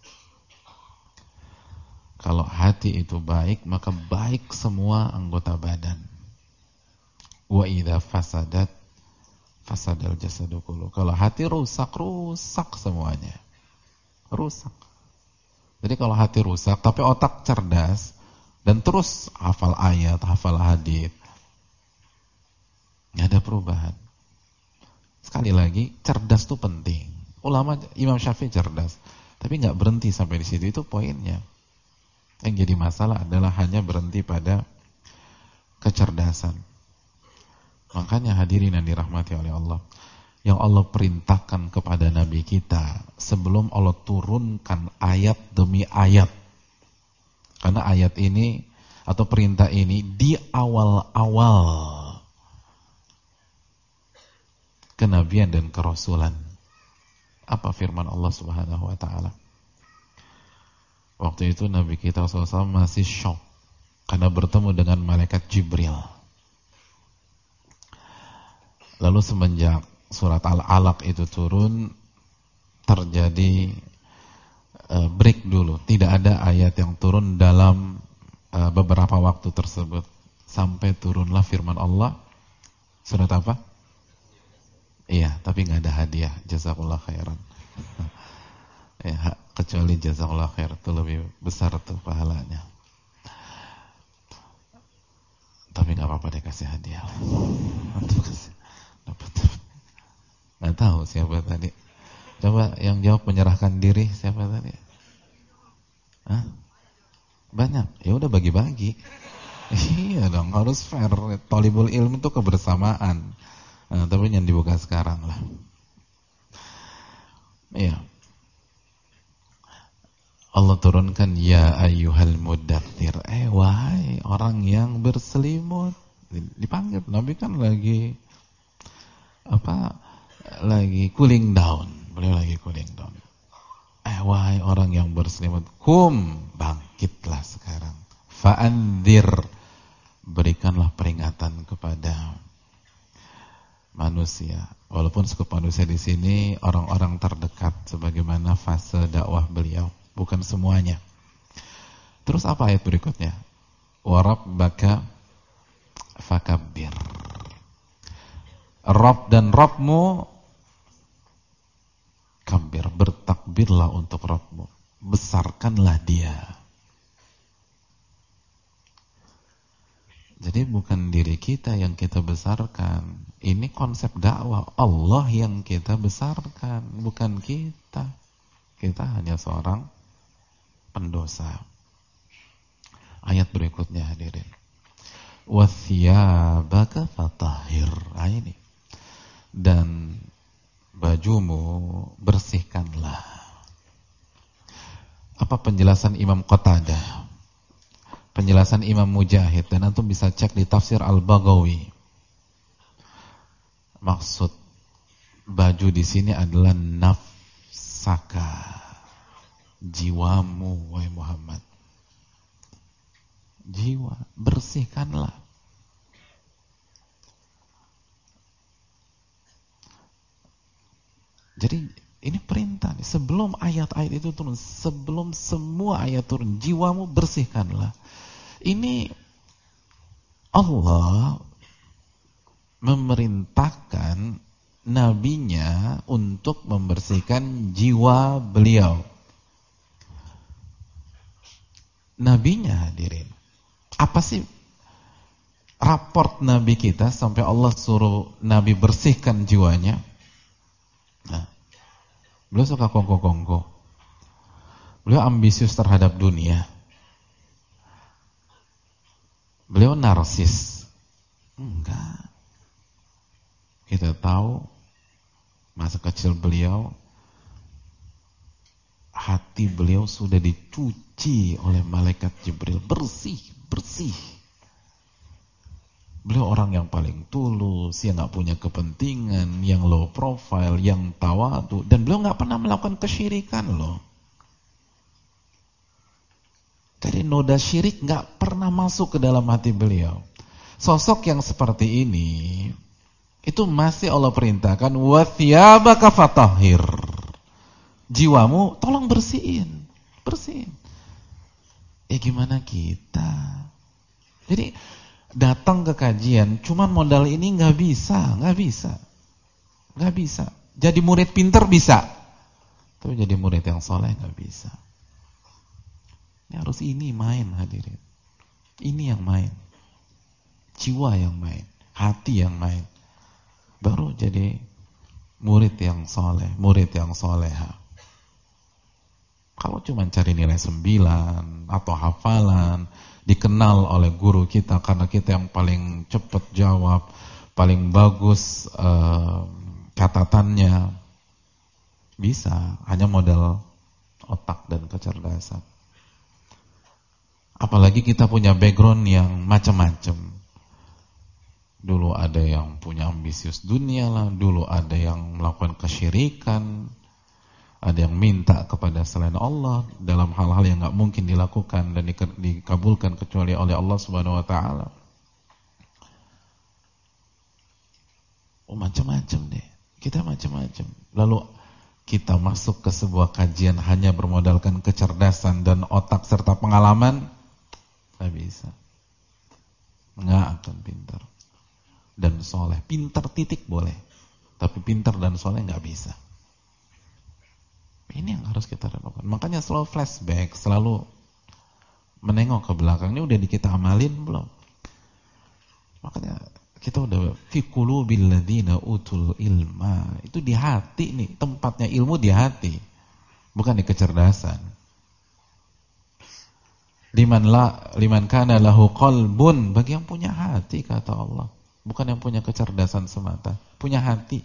Kalau hati itu baik, maka baik semua anggota badan. Wa idza fasadat fasadal jasadu kullu. Kalau hati rusak, rusak semuanya. Rusak. Jadi kalau hati rusak, tapi otak cerdas dan terus hafal ayat, hafal hadis, nggak ada perubahan. Sekali lagi, cerdas itu penting. Ulama Imam Syafi'i cerdas, tapi nggak berhenti sampai di situ. Itu poinnya. Yang jadi masalah adalah hanya berhenti pada kecerdasan. Makanya hadirin yang dirahmati oleh Allah, yang Allah perintahkan kepada Nabi kita sebelum Allah turunkan ayat demi ayat. Karena ayat ini atau perintah ini di awal-awal kenabian dan kerasulan. Apa firman Allah Subhanahu wa taala? Waktu itu Nabi kita SAW masih syok karena bertemu dengan malaikat Jibril. Lalu semenjak surat Al-Alaq itu turun, terjadi break dulu. Tidak ada ayat yang turun dalam beberapa waktu tersebut. Sampai turunlah firman Allah. Surat apa? Iya, tapi nggak ada hadiah. Jazakallah khairan. Ya, kecuali jazakallah khair, itu lebih besar tuh pahalanya. Tapi nggak apa-apa deh, kasih hadiah. Untuk kasih. Dapat. Nggak tahu siapa tadi. Coba yang jawab menyerahkan diri siapa tadi? Hah? Banyak. Ya udah bagi-bagi. Iya dong, harus fair. Thalibul ilmi itu kebersamaan. Nah, tapi yang dibuka sekarang lah. Iya. Allah turunkan ya ayyuhal muddathir. Wahai orang yang berselimut. Dipanggil. Nabi kan lagi lagi cooling down. Beliau lagi cooling down. Wahai orang yang berselimut, bangkitlah sekarang. Fa'andzir, berikanlah peringatan kepada manusia. Walaupun skup manusia di sini orang-orang terdekat sebagaimana fase dakwah beliau, bukan semuanya. Terus apa ayat berikutnya? Wa rabbaka fakabbir. Rabb dan Rabbmu kabir, bertakbirlah untuk Rabbmu, besarkanlah dia. Jadi bukan diri kita yang kita besarkan. Ini konsep dakwah, Allah yang kita besarkan, bukan kita. Kita hanya seorang pendosa. Ayat berikutnya hadirin. Wathiyabaka fatahhir. Ini. Dan bajumu bersihkanlah. Apa penjelasan Imam Qatadah? Penjelasan Imam Mujahid, dan antum bisa cek di tafsir Al-Baghawi. Maksud baju di sini adalah nafsaka, jiwamu wahai Muhammad. Jiwa, bersihkanlah. Jadi ini perintah nih. Sebelum ayat-ayat itu turun, sebelum semua ayat turun, jiwamu bersihkanlah. Ini Allah memerintahkan nabinya untuk membersihkan jiwa beliau. Nabinya hadirin. Apa sih raport nabi kita sampai Allah suruh nabi bersihkan jiwanya? Nah, beliau suka kongko-kongko. Beliau ambisius terhadap dunia. Beliau narsis. Enggak. Kita tahu masa kecil beliau, hati beliau sudah dicuci oleh malaikat Jibril, bersih. Beliau orang yang paling tulus, yang gak punya kepentingan, yang low profile, yang tawadu, dan beliau gak pernah melakukan kesyirikan loh. Jadi noda syirik gak pernah masuk ke dalam hati beliau. Sosok yang seperti ini itu masih Allah perintahkan wa thiyabaka fatahhir. Jiwamu tolong bersihin. Ya gimana kita? Jadi datang ke kajian cuman modal ini nggak bisa. Jadi murid pinter bisa, tapi jadi murid yang soleh nggak bisa. Ini harus main hadirin. Ini yang main, jiwa yang main, hati yang main, baru jadi murid yang soleh, murid yang soleha. Kalau cuma cari nilai 9 atau hafalan, dikenal oleh guru kita karena kita yang paling cepat jawab, paling bagus catatannya, bisa, hanya modal otak dan kecerdasan. Apalagi kita punya background yang macam-macam. Dulu ada yang punya ambisius dunia lah, dulu ada yang melakukan kesyirikan, ada yang minta kepada selain Allah dalam hal-hal yang nggak mungkin dilakukan dan dikabulkan kecuali oleh Allah Subhanahu Wa Taala. Macam-macam deh, kita macam-macam. Lalu kita masuk ke sebuah kajian hanya bermodalkan kecerdasan dan otak serta pengalaman, nggak bisa, nggak akan pintar dan soleh. Pintar titik boleh, tapi pintar dan soleh nggak bisa. Ini yang harus kita renungkan. Makanya selalu flashback, selalu menengok ke belakang. Ini udah kita amalin belum? Makanya kita udah fi qulubil ladzina utul ilma. Itu di hati nih, tempatnya ilmu di hati, bukan di kecerdasan. liman kana lahu qalbun, bagi yang punya hati, kata Allah. Bukan yang punya kecerdasan semata, punya hati.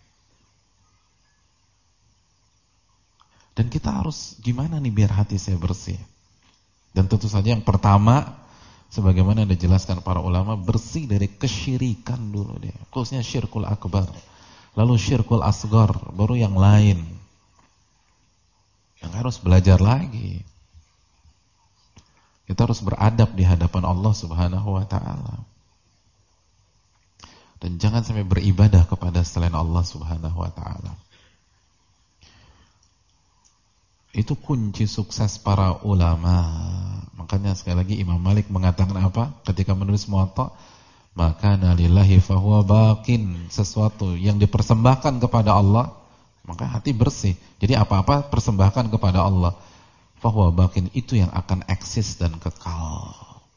Dan kita harus gimana nih biar hati saya bersih? Dan tentu saja yang pertama, sebagaimana dijelaskan para ulama, bersih dari kesyirikan dulu deh. Khususnya syirkul akbar. Lalu syirkul asgar, baru yang lain. Yang harus belajar lagi. Kita harus beradab di hadapan Allah Subhanahu wa ta'ala. Dan jangan sampai beribadah kepada selain Allah Subhanahu wa ta'ala. Itu kunci sukses para ulama. Makanya sekali lagi Imam Malik mengatakan apa? Ketika menulis Muwatta, maka lillahi fahuwa baqin, sesuatu yang dipersembahkan kepada Allah, maka hati bersih. Jadi apa-apa persembahkan kepada Allah, fahuwa baqin, itu yang akan eksis dan kekal.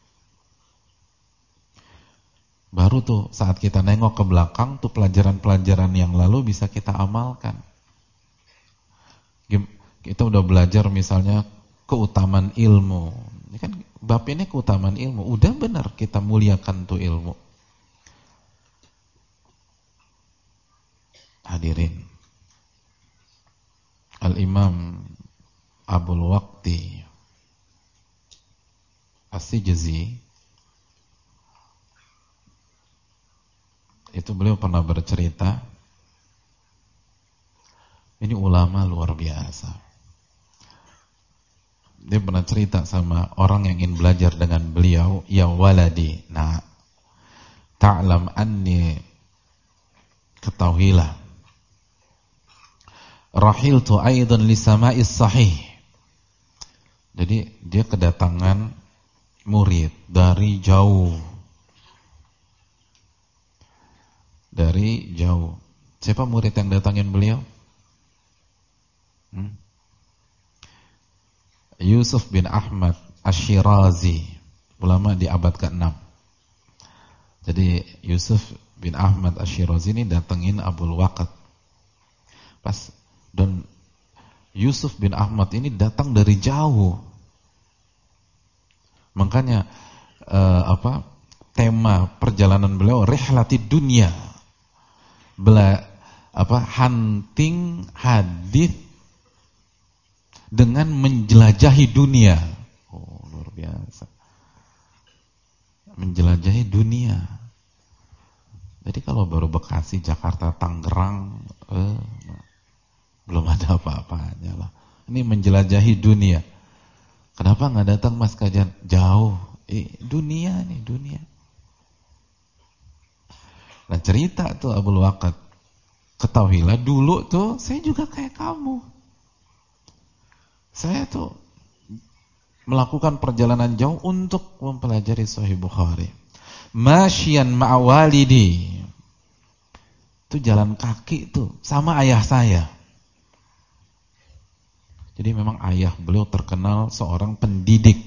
Baru tuh saat kita nengok ke belakang, tuh pelajaran-pelajaran yang lalu bisa kita amalkan. Kita udah belajar misalnya keutamaan ilmu. Ini kan bab ini keutamaan ilmu. Udah benar kita muliakan tuh ilmu. Hadirin. Al-Imam Abul Waqti As-Sijzi, itu beliau pernah bercerita, ini ulama luar biasa. Dia pernah cerita sama orang yang ingin belajar dengan beliau, ya waladi, nah, ta'lam anni, ketahuilah, rahiltu aidan li sama'is sahih. Jadi dia kedatangan murid dari jauh. Dari jauh. Siapa murid yang datangin beliau? Yusuf bin Ahmad Ash-Shirazi, ulama di abad ke-6. Jadi Yusuf bin Ahmad Ash-Shirazi ini datengin Abul Waqt. Dan Yusuf bin Ahmad ini datang dari jauh. Makanya tema perjalanan beliau rihlatid dunya. Hunting hadis dengan menjelajahi dunia. Oh, luar biasa. Menjelajahi dunia. Jadi kalau baru Bekasi, Jakarta, Tangerang, belum ada apa-apanya lah. Ini menjelajahi dunia. Kenapa nggak datang Mas kajian? Jauh. Dunia nih, dunia. Nah cerita tuh Abul Waqt, ketahuilah dulu tuh saya juga kayak kamu. Saya tuh melakukan perjalanan jauh untuk mempelajari Sahih Bukhari. Masyian ma'walidi. Itu jalan kaki tuh sama ayah saya. Jadi memang ayah beliau terkenal seorang pendidik.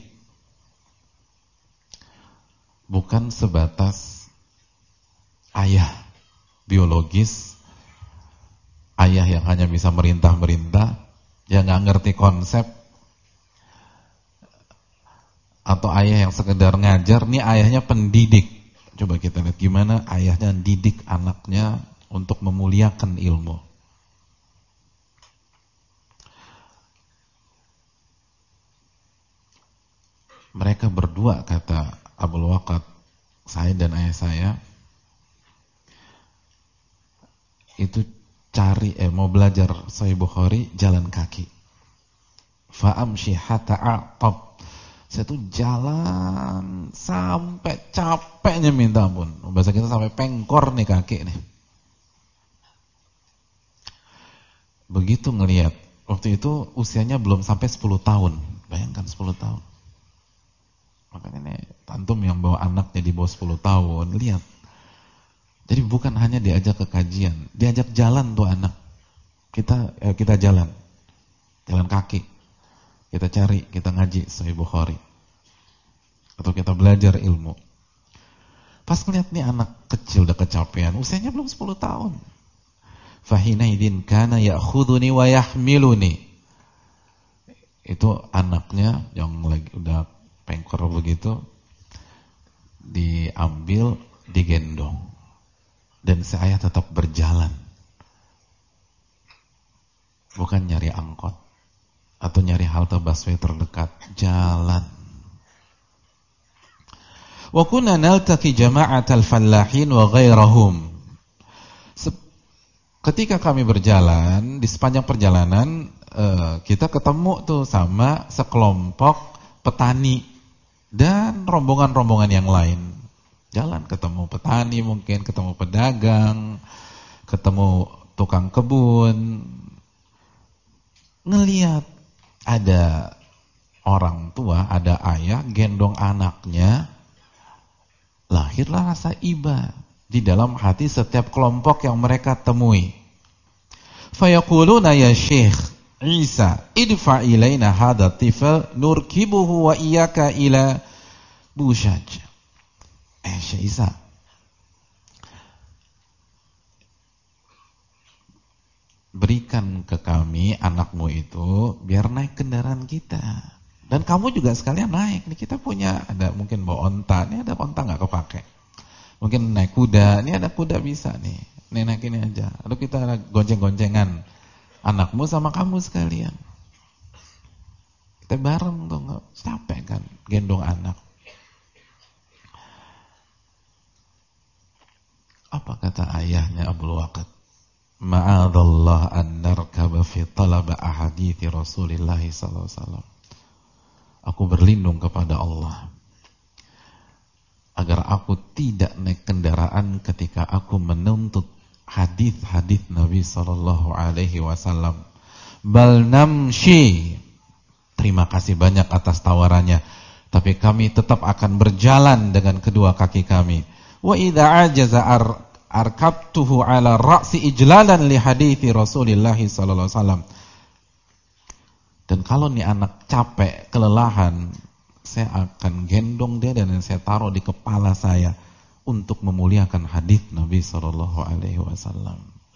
Bukan sebatas ayah biologis, ayah yang hanya bisa merintah-merintah, yang nggak ngerti konsep, atau ayah yang sekedar ngajar. Nih ayahnya pendidik. Coba kita lihat gimana ayahnya didik anaknya untuk memuliakan ilmu. Mereka berdua, kata Abul Waqt, saya dan ayah saya, itu mau belajar Sahih Bukhari jalan kaki. Fa'amshi hatta a'tab. Saya tuh jalan sampai capeknya minta ampun. Bahasa kita sampai pengkor nih kaki nih. Begitu ngelihat, waktu itu usianya belum sampai 10 tahun. Bayangkan 10 tahun. Makanya nih antum yang bawa anaknya di bawah 10 tahun, lihat. Jadi bukan hanya diajak ke kajian, diajak jalan tuh anak. Kita jalan kaki. Kita cari, kita ngaji Sahih Bukhari. Atau kita belajar ilmu. Pas ngeliat nih anak kecil udah kecapean, usianya belum 10 tahun. Fahinaidin kana ya'khuduni wa yahmiluni. Itu anaknya yang lagi udah pengkor begitu, diambil, digendong, dan saya tetap berjalan, bukan nyari angkot atau nyari halte busway terdekat, jalan. Wa kunna naltaqi jama'atal fallahin wa ghairahum. Ketika kami berjalan, di sepanjang perjalanan kita ketemu tuh sama sekelompok petani dan rombongan-rombongan yang lain. Jalan ketemu petani, mungkin ketemu pedagang, ketemu tukang kebun. Ngelihat ada orang tua, ada ayah gendong anaknya, lahirlah rasa iba di dalam hati setiap kelompok yang mereka temui. Fayaquluna ya Syekh Isa, idfa ilaina hadha tifl nurkibuhu wa iyyaka ila Bushaj. Syekh Isa, berikan ke kami anakmu itu biar naik kendaraan kita. Dan kamu juga sekalian naik. Nih kita punya, ada mungkin bawa onta. Ini ada onta nggak kepake. Mungkin naik kuda. Ini ada kuda bisa nih. Nih naik ini aja. Lalu kita gonceng-goncengan anakmu sama kamu sekalian. Kita bareng tuh, nggak capek kan gendong anak. Apa kata ayahnya Abdul Waqid? Ma'adallah an narkaba fi talaba ahadithi Rasulillah sallallahu alaihi wasallam. Aku berlindung kepada Allah agar aku tidak naik kendaraan ketika aku menuntut hadis-hadis Nabi sallallahu alaihi wasallam. Bal namshi. Terima kasih banyak atas tawarannya, tapi kami tetap akan berjalan dengan kedua kaki kami. Wa idza ajaza arkabtuhu ala ra'si ijlalan li hadithi Rasulillah sallallahu alaihi wasallam. Dan kalau nih anak capek, kelelahan, saya akan gendong dia dan saya taruh di kepala saya untuk memuliakan hadis Nabi sallallahu alaihi wasallam.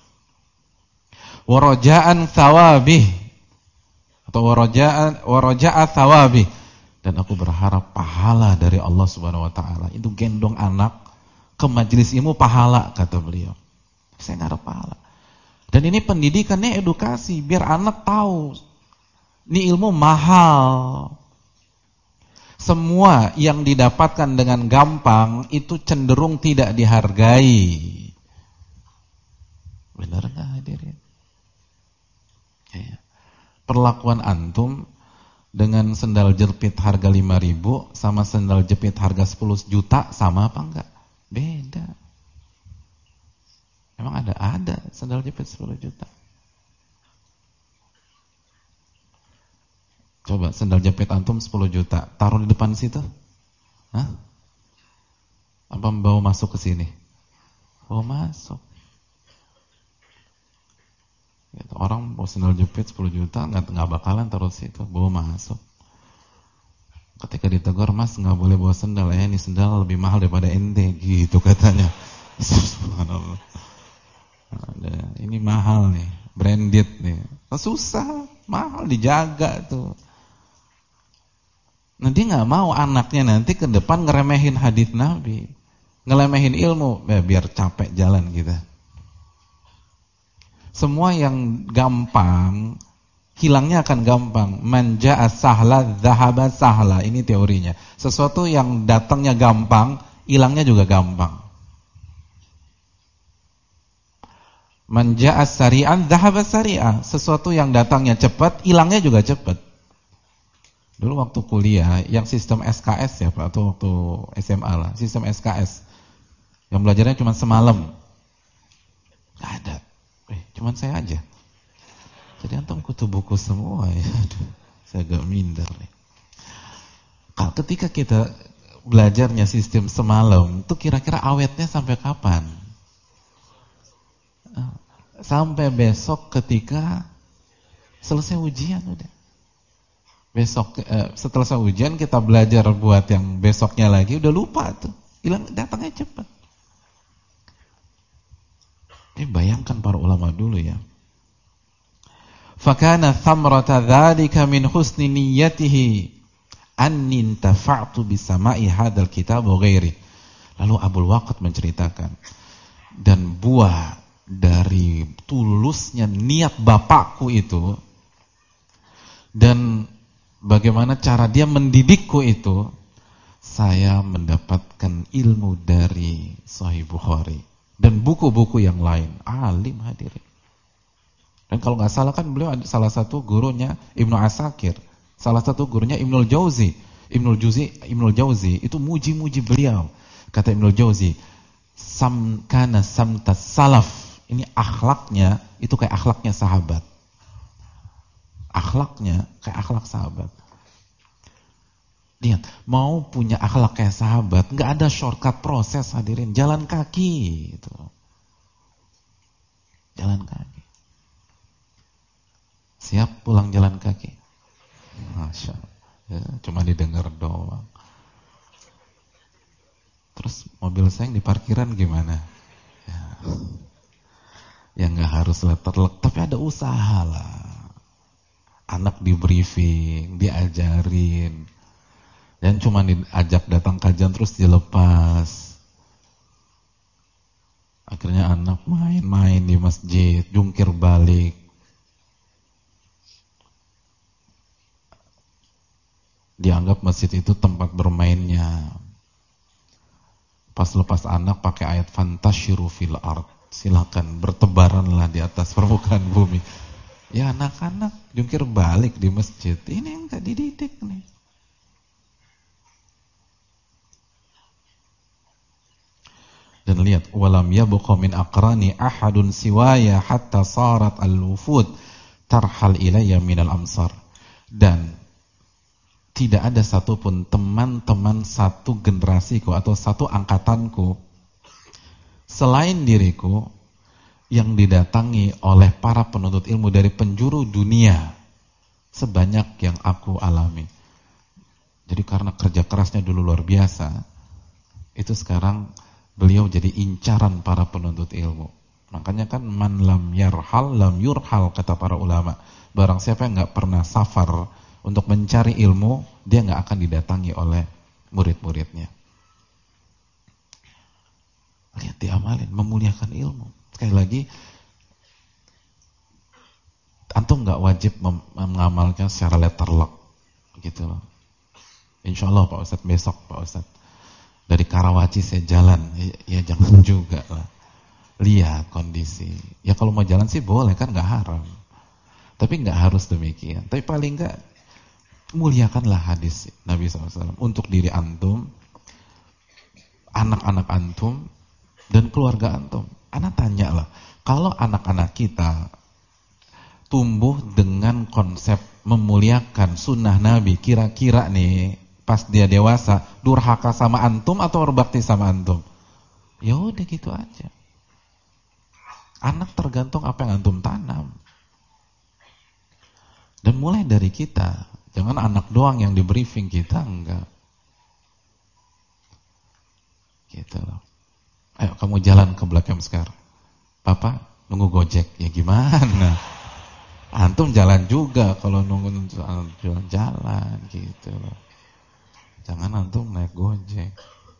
Wa raja'an thawabih, atau wa raja'a thawabih, dan aku berharap pahala dari Allah Subhanahu wa taala. Itu gendong anak ke majelis ilmu pahala, kata beliau. Saya ngarep pahala. Dan ini pendidikannya edukasi, biar anak tahu ini ilmu mahal. Semua yang didapatkan dengan gampang itu cenderung tidak dihargai. Benar nggak hadirin? Ya. Perlakuan antum dengan sendal jepit harga 5.000 sama sendal jepit harga 10 juta sama apa enggak? Beda. Emang ada sendal jepit 10 juta. Coba sendal jepit antum 10 juta, taruh di depan situ. Hah? Apa bawa masuk ke sini? Bawa masuk. Gitu. Orang bawa sendal jepit 10 juta nggak bakalan taruh situ, bawa masuk. Ketika ditegur, Mas nggak boleh bawa sendal ya, ini sendal lebih mahal daripada ente, gitu katanya. Subhanallah. Ini mahal nih, branded nih. Susah, mahal dijaga tuh. Nah dia nggak mau anaknya nanti ke depan ngeremehin hadis Nabi, ngelemehin ilmu, biar capek jalan kita. Semua yang gampang hilangnya akan gampang. Man ja'a sahla dzahaba sahla. Ini teorinya. Sesuatu yang datangnya gampang, hilangnya juga gampang. Man ja'a sari'an dzahaba sari'a. Sesuatu yang datangnya cepat, hilangnya juga cepat. Dulu waktu kuliah, yang sistem SKS ya Pak, atau waktu SMA lah, sistem SKS. Yang belajarnya cuma semalam. Gak ada. Cuman saya aja. Jadi antum kutu buku semua ya. Aduh, saya agak minder nih. Ketika kita belajarnya sistem semalam, itu kira-kira awetnya sampai kapan? Sampai besok ketika selesai ujian udah. Besok setelah selesai ujian kita belajar buat yang besoknya lagi, udah lupa tuh. Hilang, datangnya cepat. Bayangkan para ulama dulu ya. Fakana thamrata dzalika min husni niyyatihi anni intafa'tu bisama'i hadzal kitab wa ghairi. Lalu Abul Waqt menceritakan, dan buah dari tulusnya niat bapakku itu dan bagaimana cara dia mendidikku itu, saya mendapatkan ilmu dari Sahih Bukhari dan buku-buku yang lain. Alim hadirin. Dan kalau nggak salah kan beliau ada salah satu gurunya Ibnu Asakir, salah satu gurunya Ibnul Jauzi. Ibnul Jauzi itu muji-muji beliau. Kata Ibnul Jauzi, kana samtas salaf. Ini akhlaknya itu kayak akhlaknya sahabat. Akhlaknya kayak akhlak sahabat. Lihat, mau punya akhlak kayak sahabat, nggak ada shortcut proses hadirin, jalan kaki itu. Jalan kaki. Siap pulang jalan kaki? Masya Allah. Ya, cuma didengar doang. Terus mobil saya yang di parkiran gimana? Ya nggak harus letterlek, tapi ada usaha lah. Anak di briefing, diajarin. Dan cuma diajak datang kajian terus dilepas. Akhirnya anak main-main di masjid, jungkir balik. Dianggap masjid itu tempat bermainnya. Pas lepas anak pakai ayat fantasyiru fil ard. Silakan bertebaranlah di atas permukaan bumi. Ya anak-anak jungkir balik di masjid. Ini yang gak dididik nih. Dan lihat, walam yabqa min aqrani ahadun siwaya hatta sarat al-wufud tarhal ilayya minal amsar. Dan tidak ada satupun teman-teman satu generasiku atau satu angkatanku selain diriku yang didatangi oleh para penuntut ilmu dari penjuru dunia sebanyak yang aku alami. Jadi karena kerja kerasnya dulu luar biasa, itu sekarang beliau jadi incaran para penuntut ilmu. Makanya kan man lam yarhal lam yurhal, kata para ulama. Barang siapa yang nggak pernah safar untuk mencari ilmu, dia nggak akan didatangi oleh murid-muridnya. Lihat, diamalin, memuliakan ilmu. Sekali lagi, antum nggak wajib mengamalkan secara letterlock, gitu loh. Insya Allah Pak Ustadz, besok Pak Ustadz dari Karawaci saya jalan, ya jangan juga lah. Lihat kondisi. Ya kalau mau jalan sih boleh, kan nggak haram. Tapi nggak harus demikian. Tapi paling nggak, muliakanlah hadis Nabi SAW untuk diri antum, anak-anak antum, dan keluarga antum. Anak tanya lah, kalau anak-anak kita tumbuh dengan konsep memuliakan sunnah Nabi, kira-kira nih pas dia dewasa durhaka sama antum atau berbakti sama antum? Ya udah gitu aja. Anak tergantung apa yang antum tanam. Dan mulai dari kita, jangan anak doang yang di briefing, kita enggak. Gitu loh. Ayo kamu jalan ke Blok M sekarang. Papa nunggu Gojek. Ya gimana? Antum jalan juga kalau nunggu jalan gitu loh. Jangan antum naik Gojek.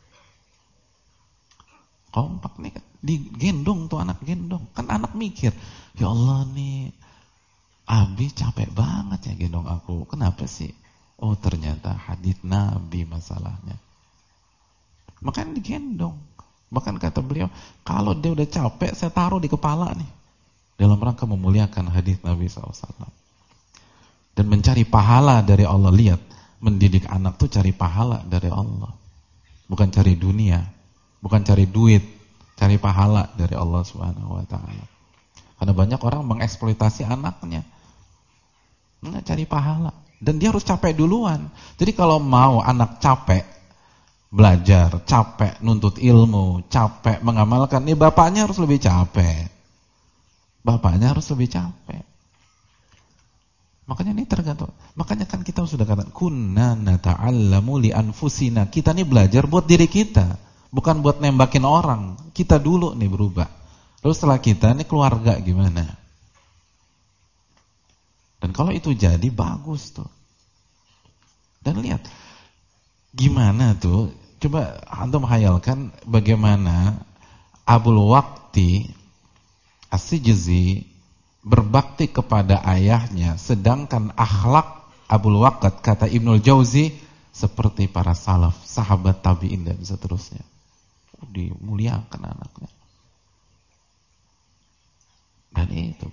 Kompak nih, digendong tuh anak, gendong. Kan anak mikir, ya Allah nih, Abi capek banget ya gendong aku. Kenapa sih? Oh ternyata hadits Nabi masalahnya. Makanya digendong. Bahkan kata beliau, kalau dia udah capek, saya taruh di kepala nih. Dalam rangka memuliakan hadits Nabi SAW. Dan mencari pahala dari Allah. Lihat, mendidik anak tuh cari pahala dari Allah. Bukan cari dunia. Bukan cari duit. Cari pahala dari Allah SWT. Karena banyak orang mengeksploitasi anaknya. Nggak cari pahala. Dan dia harus capek duluan. Jadi kalau mau anak capek belajar, capek nuntut ilmu, capek mengamalkan, nih bapaknya harus lebih capek. Bapaknya harus lebih capek. Makanya ini tergantung. Makanya kan kita sudah katakan, kunna nata'allamu li anfusina. Kita nih belajar buat diri kita, bukan buat nembakin orang. Kita dulu nih berubah. Lalu setelah kita, nih keluarga gimana? Dan kalau itu jadi, bagus tuh. Dan lihat, Gimana tuh? Coba antum khayalkan bagaimana Abul Waqti As-Sijzi berbakti kepada ayahnya, sedangkan akhlak Abul Waqt kata Ibnul Jauzi seperti para salaf, sahabat tabi'in dan seterusnya. Dimuliakan anaknya. Dan itu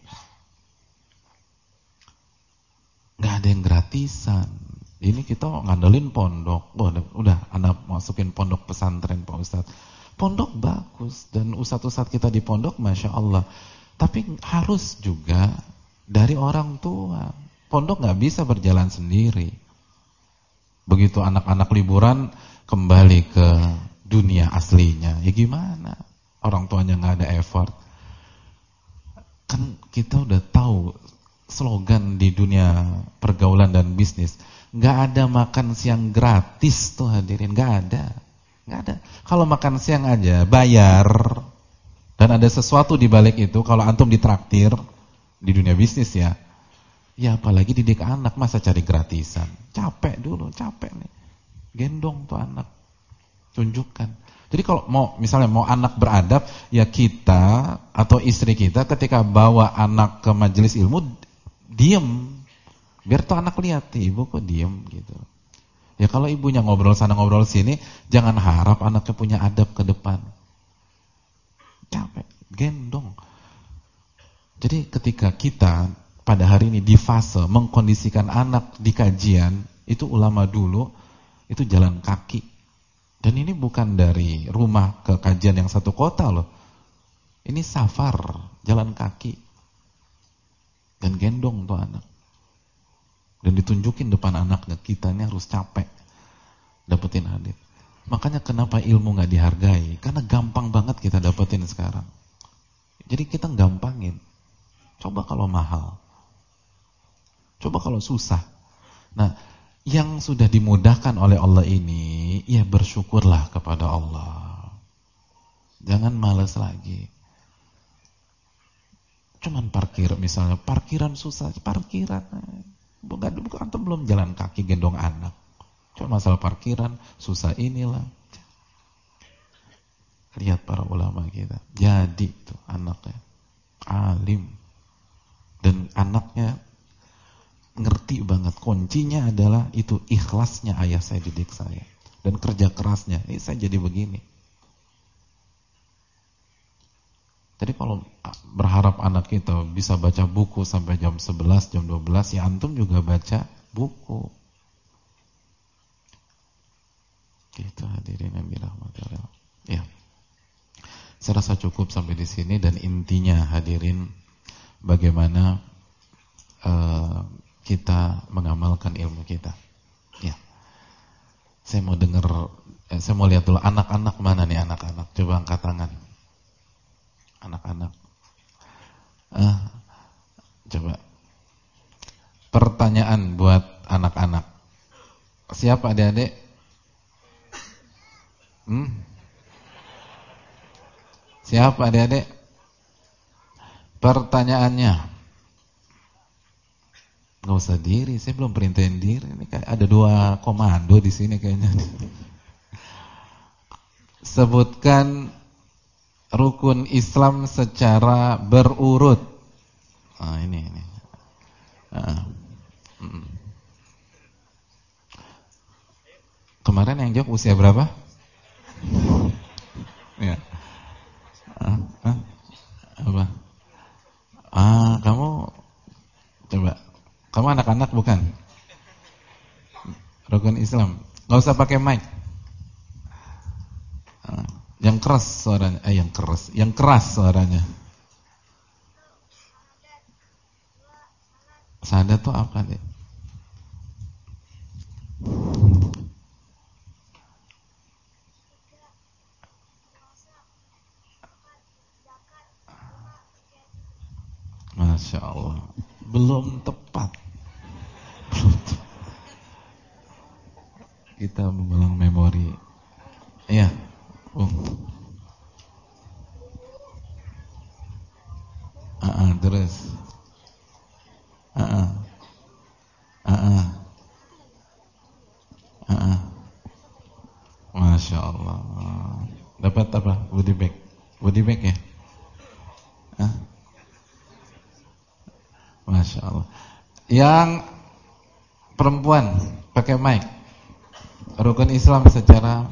nggak ada yang gratisan. Ini kita ngandelin pondok. Udah anak masukin pondok pesantren Pak Ustadz. Pondok bagus dan ustadz-ustadz kita di pondok Masya Allah. Tapi harus juga dari orang tua. Pondok nggak bisa berjalan sendiri. Begitu anak-anak liburan kembali ke dunia aslinya, ya gimana? Orang tuanya nggak ada effort. Kan kita udah tahu slogan di dunia pergaulan dan bisnis, nggak ada makan siang gratis tuh hadirin, nggak ada. Kalau makan siang aja bayar dan ada sesuatu di balik itu. Kalau antum ditraktir di dunia bisnis ya apalagi didik anak, masa cari gratisan? Capek nih, gendong tuh anak, tunjukkan. Jadi kalau misalnya mau anak beradab, ya kita atau istri kita ketika bawa anak ke majelis ilmu diem, biar tuh anak lihat, ibu kok diem gitu. Ya kalau ibunya ngobrol sana ngobrol sini, jangan harap anaknya punya adab ke depan. Capek, gendong. Jadi ketika kita pada hari ini di fase mengkondisikan anak di kajian, itu ulama dulu itu jalan kaki. Dan ini bukan dari rumah ke kajian yang satu kota loh. Ini safar, jalan kaki. Dan gendong tuh anak. Dan ditunjukin depan anaknya, kita ini harus capek dapetin hadis. Makanya kenapa ilmu gak dihargai? Karena gampang banget kita dapetin sekarang. Jadi kita gampangin. Coba kalau mahal. Coba kalau susah. Nah, yang sudah dimudahkan oleh Allah ini, ya bersyukurlah kepada Allah. Jangan malas lagi. Cuman parkir misalnya, parkiran susah, parkiran. Bukan antum belum jalan kaki gendong anak. Cuma masalah parkiran, susah inilah. Lihat para ulama kita. Jadi tuh anaknya alim. Dan anaknya ngerti banget. Kuncinya adalah itu ikhlasnya ayah saya didik saya. Dan kerja kerasnya. Ini saya jadi begini. Jadi kalau berharap anak kita bisa baca buku sampai jam 11, jam 12, ya antum juga baca buku. Gitu hadirin yang dirahmati Allah. Ya. Saya rasa cukup sampai di sini dan intinya hadirin bagaimana kita mengamalkan ilmu kita. Ya. Saya mau lihat dulu anak-anak mana nih anak-anak? Coba angkat tangan. Anak-anak. Coba. Pertanyaan buat anak-anak. Siapa adik-adik? Siapa adik-adik? Pertanyaannya. Gak usah diri, saya belum perintahin diri. Ini kayak ada 2 komando di sini kayaknya. Sebutkan rukun Islam secara berurut. Ini. Kemarin yang jawab usia berapa? Ya. Apa? Kamu coba. Kamu anak-anak bukan? Rukun Islam. Gak usah pakai mic. Yang keras suaranya. Yang keras suaranya. Syahadat itu apa deh? Masya Allah. Belum tepat. Kita mengulang memori. Iya. Terus. body bag ya? Hah? Masya Allah. Yang perempuan pakai mic, rukun Islam secara.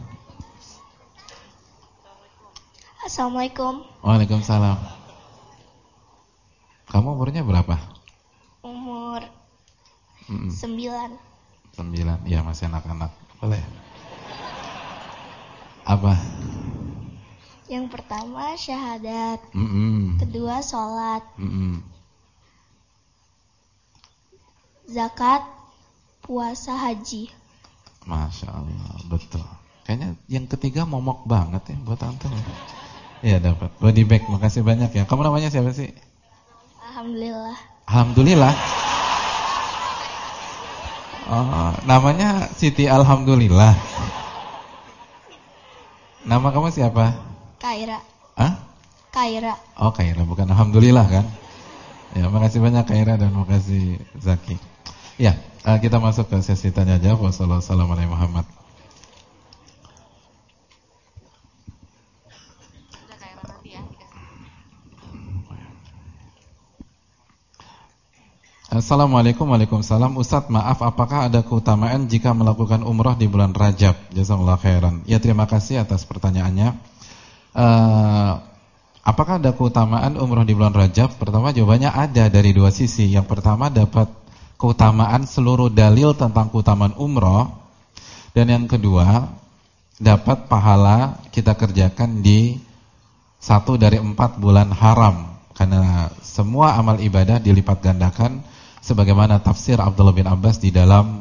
Assalamualaikum. Waalaikumsalam. Kamu umurnya berapa? Umur 9. 9. Ya masih anak-anak. Boleh. Apa? Yang pertama syahadat. Kedua sholat. Zakat, puasa, haji. Masya Allah, betul. Kayaknya yang ketiga momok banget ya buat antum. Ya dapat. Body bag, makasih banyak ya. Kamu namanya siapa sih? Alhamdulillah. Alhamdulillah. Oh, namanya Siti Alhamdulillah. Nama kamu siapa? Kaira. Hah? Kaira. Oh Kaira, bukan Alhamdulillah kan? Ya, makasih banyak Kaira dan makasih Zaki. Ya, kita masuk ke sesi tanya jawab. Wassalamualaikum warahmatullahi wabarakatuh. Assalamualaikum. Waalaikumsalam. Ustadz, maaf, apakah ada keutamaan jika melakukan umrah di bulan Rajab? Jazakallahu khairan. Ya, terima kasih atas pertanyaannya. Apakah ada keutamaan umrah di bulan Rajab? Pertama, jawabannya ada dari dua sisi. Yang pertama, dapat keutamaan seluruh dalil tentang keutamaan umrah. Dan yang kedua, dapat pahala kita kerjakan di 1 dari 4 bulan haram. Karena semua amal ibadah dilipat gandakan sebagaimana tafsir Abdullah bin Abbas di dalam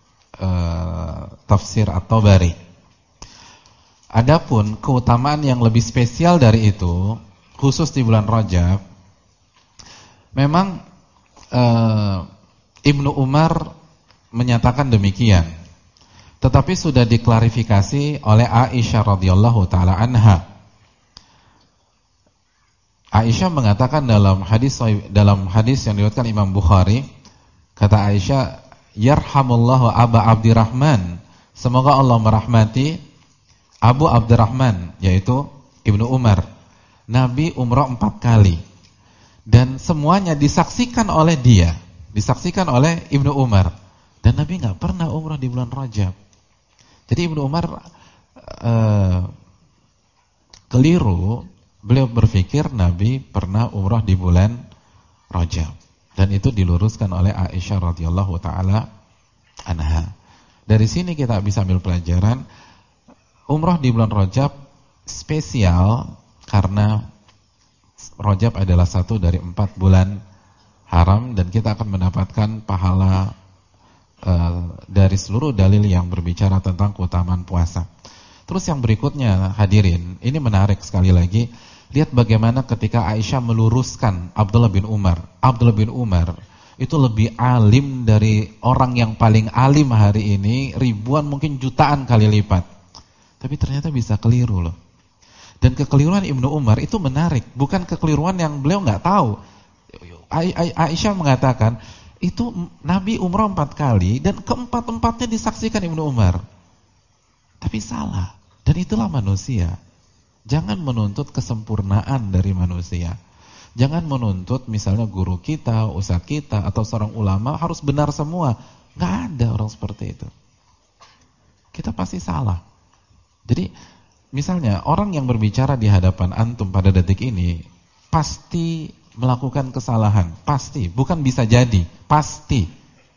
tafsir At-Tabari. Adapun keutamaan yang lebih spesial dari itu, khusus di bulan Rajab, memang Ibnu Umar menyatakan demikian. Tetapi sudah diklarifikasi oleh Aisyah radhiyallahu taala anha. Aisyah mengatakan dalam hadis yang diriwayatkan Imam Bukhari, kata Aisyah, yarhamullahu Aba Abdurrahman, semoga Allah merahmati Abu Abdurrahman, yaitu Ibnu Umar. Nabi umrah 4 kali dan semuanya disaksikan oleh dia, disaksikan oleh Ibnu Umar, dan Nabi nggak pernah umrah di bulan Rajab. Jadi Ibnu Umar keliru. Beliau berpikir Nabi pernah umrah di bulan Rajab, dan itu diluruskan oleh Aisyah radhiyallahu taala anha. Dari sini kita bisa ambil pelajaran, umrah di bulan Rajab spesial karena Rajab adalah 1 dari 4 bulan haram, dan kita akan mendapatkan pahala dari seluruh dalil yang berbicara tentang keutamaan puasa. Terus yang berikutnya, hadirin, ini menarik sekali lagi. Lihat bagaimana ketika Aisyah meluruskan Abdullah bin Umar. Abdullah bin Umar itu lebih alim dari orang yang paling alim hari ini, ribuan mungkin jutaan kali lipat. Tapi ternyata bisa keliru loh. Dan kekeliruan Ibnu Umar itu menarik, bukan kekeliruan yang beliau nggak tahu. Aisyah mengatakan, itu Nabi umrah 4 kali dan keempat-empatnya disaksikan Ibnu Umar. Tapi salah. Dan itulah manusia. Jangan menuntut kesempurnaan dari manusia. Jangan menuntut misalnya guru kita, ustadz kita, atau seorang ulama harus benar semua. Nggak ada orang seperti itu. Kita pasti salah. Jadi misalnya orang yang berbicara di hadapan antum pada detik ini pasti melakukan kesalahan. Pasti. Bukan bisa jadi. Pasti.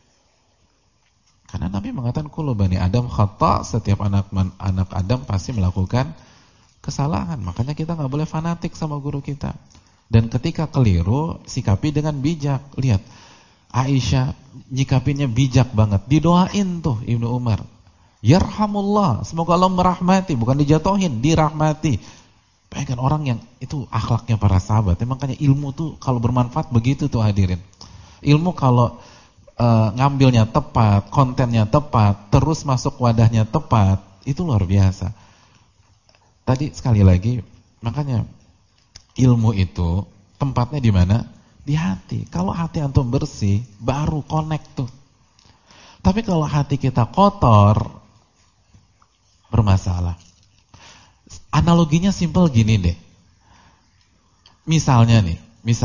Karena Nabi mengatakan kullu bani Adam khata', setiap anak Adam pasti melakukan kesalahan. Makanya kita nggak boleh fanatik sama guru kita. Dan ketika keliru, sikapi dengan bijak. Lihat, Aisyah nyikapinya bijak banget. Didoain tuh Ibnu Umar. Yarhamullah, semoga Allah merahmati, bukan dijatuhin, dirahmati. Bayangkan orang yang itu akhlaknya para sahabat. Makanya ilmu tuh kalau bermanfaat begitu tuh hadirin. Ilmu kalau ngambilnya tepat, kontennya tepat, terus masuk wadahnya tepat, itu luar biasa. Tadi sekali lagi, makanya ilmu itu tempatnya di mana? Di hati. Kalau hati antum bersih, baru connect tuh. Tapi kalau hati kita kotor, bermasalah. Analoginya simpel gini deh. Misalnya nih,